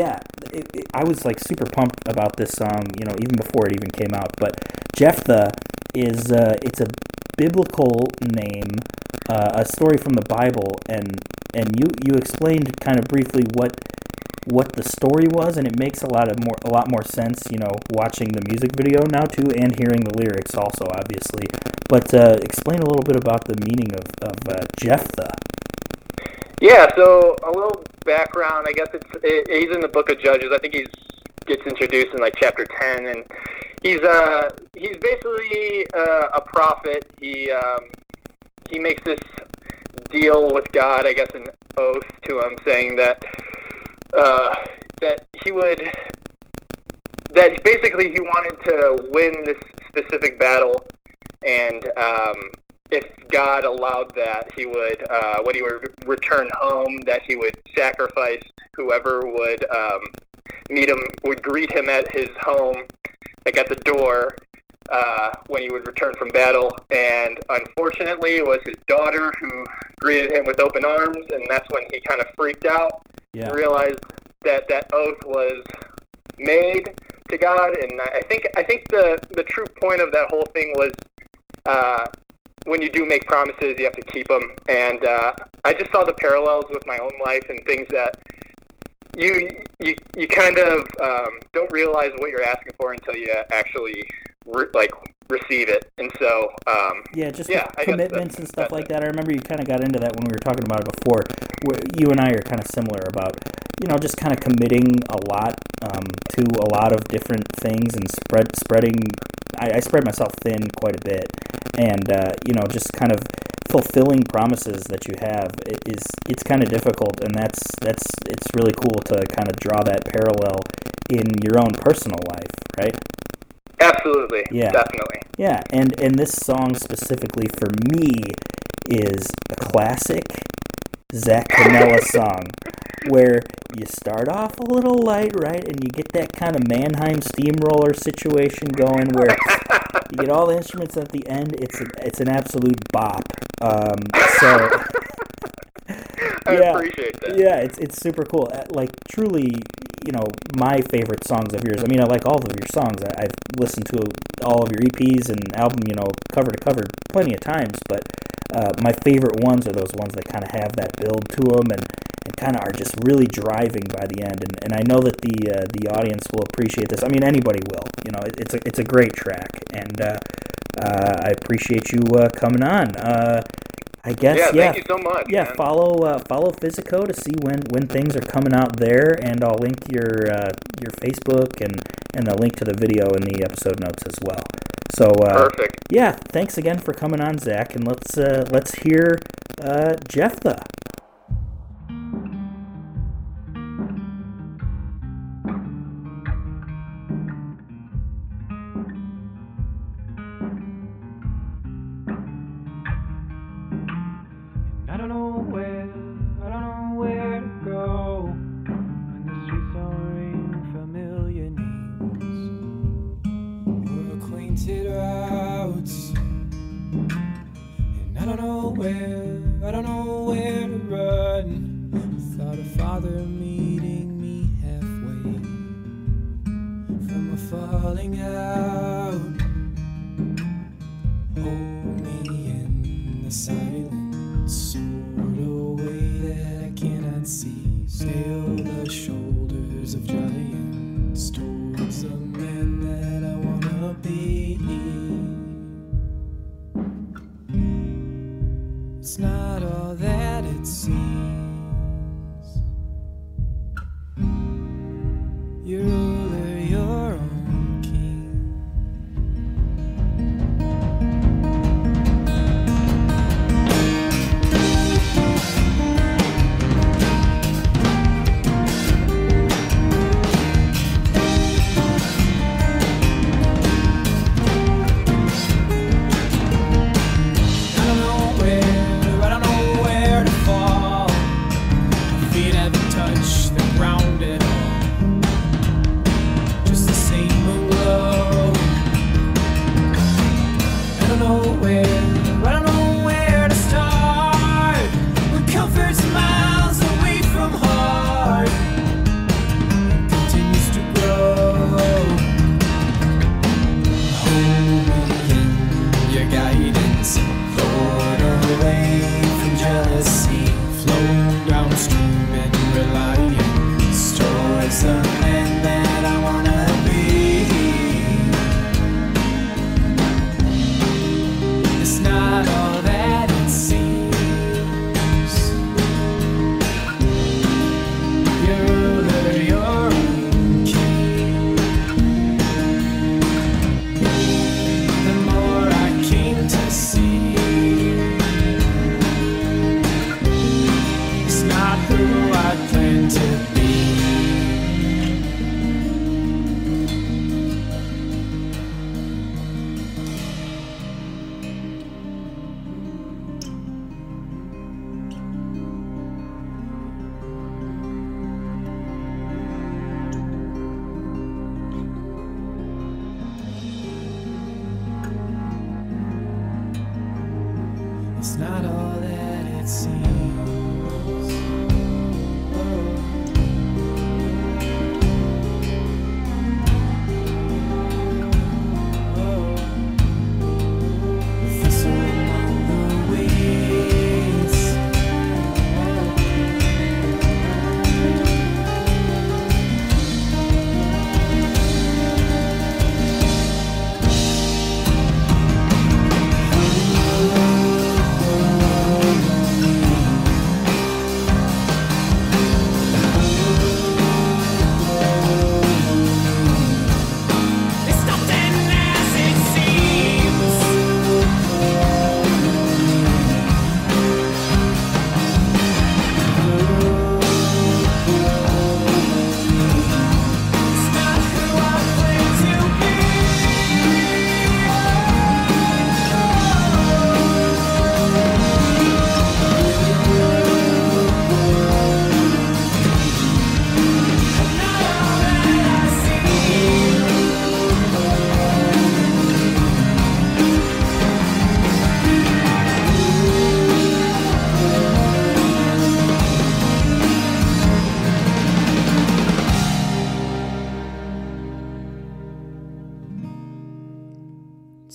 I was like super pumped about this song, even before it even came out. But Jephthah is it's a biblical name, a story from the Bible, and you explained kind of briefly what the story was, and it makes a lot more sense, watching the music video now too, and hearing the lyrics also, obviously. But explain a little bit about the meaning of Jephthah. Yeah, so a little background. I guess he's in the Book of Judges. I think he gets introduced in like chapter 10, and he's basically a prophet. He makes this deal with God, I guess an oath to him, saying that basically he wanted to win this specific battle, and if God allowed that, he would, when he would return home, that he would sacrifice whoever would would greet him at his home, like at the door, when he would return from battle. And unfortunately, it was his daughter who greeted him with open arms, and that's when he kind of freaked out and realized that that oath was made to God. And I think the true point of that whole thing was, when you do make promises, you have to keep them. And I just saw the parallels with my own life and things that you kind of don't realize what you're asking for until you actually receive it. And so commitments and stuff like that. I remember you kind of got into that when we were talking about it before. You and I are kind of similar about, just kind of committing a lot to a lot of different things and spreading. I spread myself thin quite a bit, and just kind of fulfilling promises that you have it's kind of difficult, and it's really cool to kind of draw that parallel in your own personal life, right? Absolutely. Yeah. Definitely. Yeah, and this song specifically for me is a classic Zach Canella song where you start off a little light, right, and you get that kind of Mannheim steamroller situation going where you get all the instruments at the end. It's an absolute bop. I appreciate that. Yeah, it's super cool. Like, truly, my favorite songs of yours. I mean, I like all of your songs. I've listened to all of your EPs and album, cover to cover plenty of times, but my favorite ones are those ones that kind of have that build to them and kind of are just really driving by the end. And I know that the audience will appreciate this. I mean, anybody will. It's a great track, and I appreciate you coming on. I guess, thank you so much. Yeah, man. follow Physico to see when things are coming out there, and I'll link your Facebook and the link to the video in the episode notes as well. So perfect. Yeah, thanks again for coming on, Zach, and let's hear Jephthah. I don't know where to go when the streets don't ring familiar names or acquainted routes, and I don't know where to run without a father meeting me halfway from a falling out. Hold me in the silence, sort of way that I cannot see. Scale the shoulders of giants towards the man that I wanna be. It's not all that it seems. You ruler your own king. I don't know where to fall. My feet haven't touched the ground at all. Just the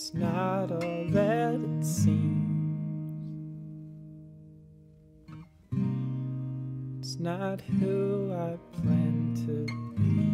It's not all that it seems. It's not who I plan to be.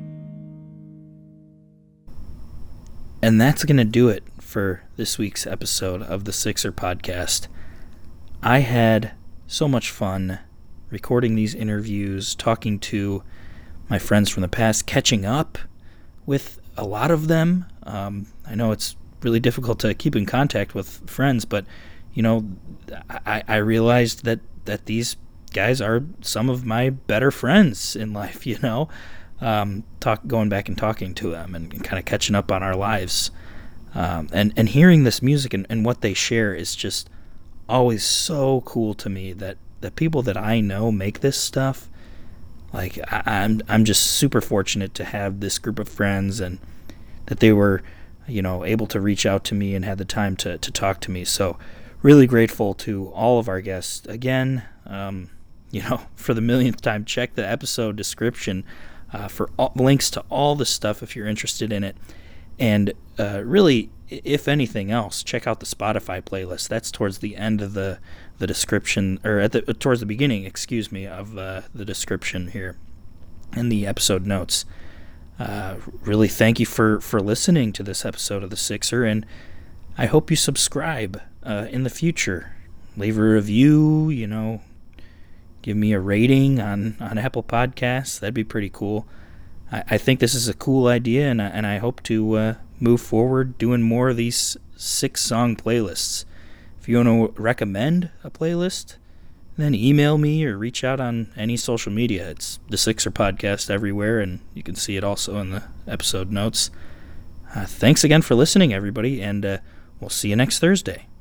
And that's going to do it for this week's episode of the Sixer Podcast. I had so much fun recording these interviews, talking to my friends from the past, catching up with a lot of them. I know it's really difficult to keep in contact with friends, but, you know, I realized that these guys are some of my better friends in life, you know. Going back and talking to them and kind of catching up on our lives. And hearing this music and what they share is just always so cool to me, that the people that I know make this stuff. Like, I'm just super fortunate to have this group of friends, and that they were, you know, able to reach out to me and had the time to talk to me. So really grateful to all of our guests. Again, you know, for the millionth time, check the episode description for links to all the stuff if you're interested in it. And really, if anything else, check out the Spotify playlist. That's towards the end of the description, or towards the beginning, excuse me, of the description here in the episode notes. Really thank you for listening to this episode of The Sixer, and I hope you subscribe in the future. Leave a review, you know, give me a rating on Apple Podcasts. That'd be pretty cool. I think this is a cool idea, and I hope to move forward doing more of these 6-song playlists. If you want to recommend a playlist, then email me or reach out on any social media. It's The Sixer Podcast everywhere, and you can see it also in the episode notes. Thanks again for listening, everybody, and we'll see you next Thursday.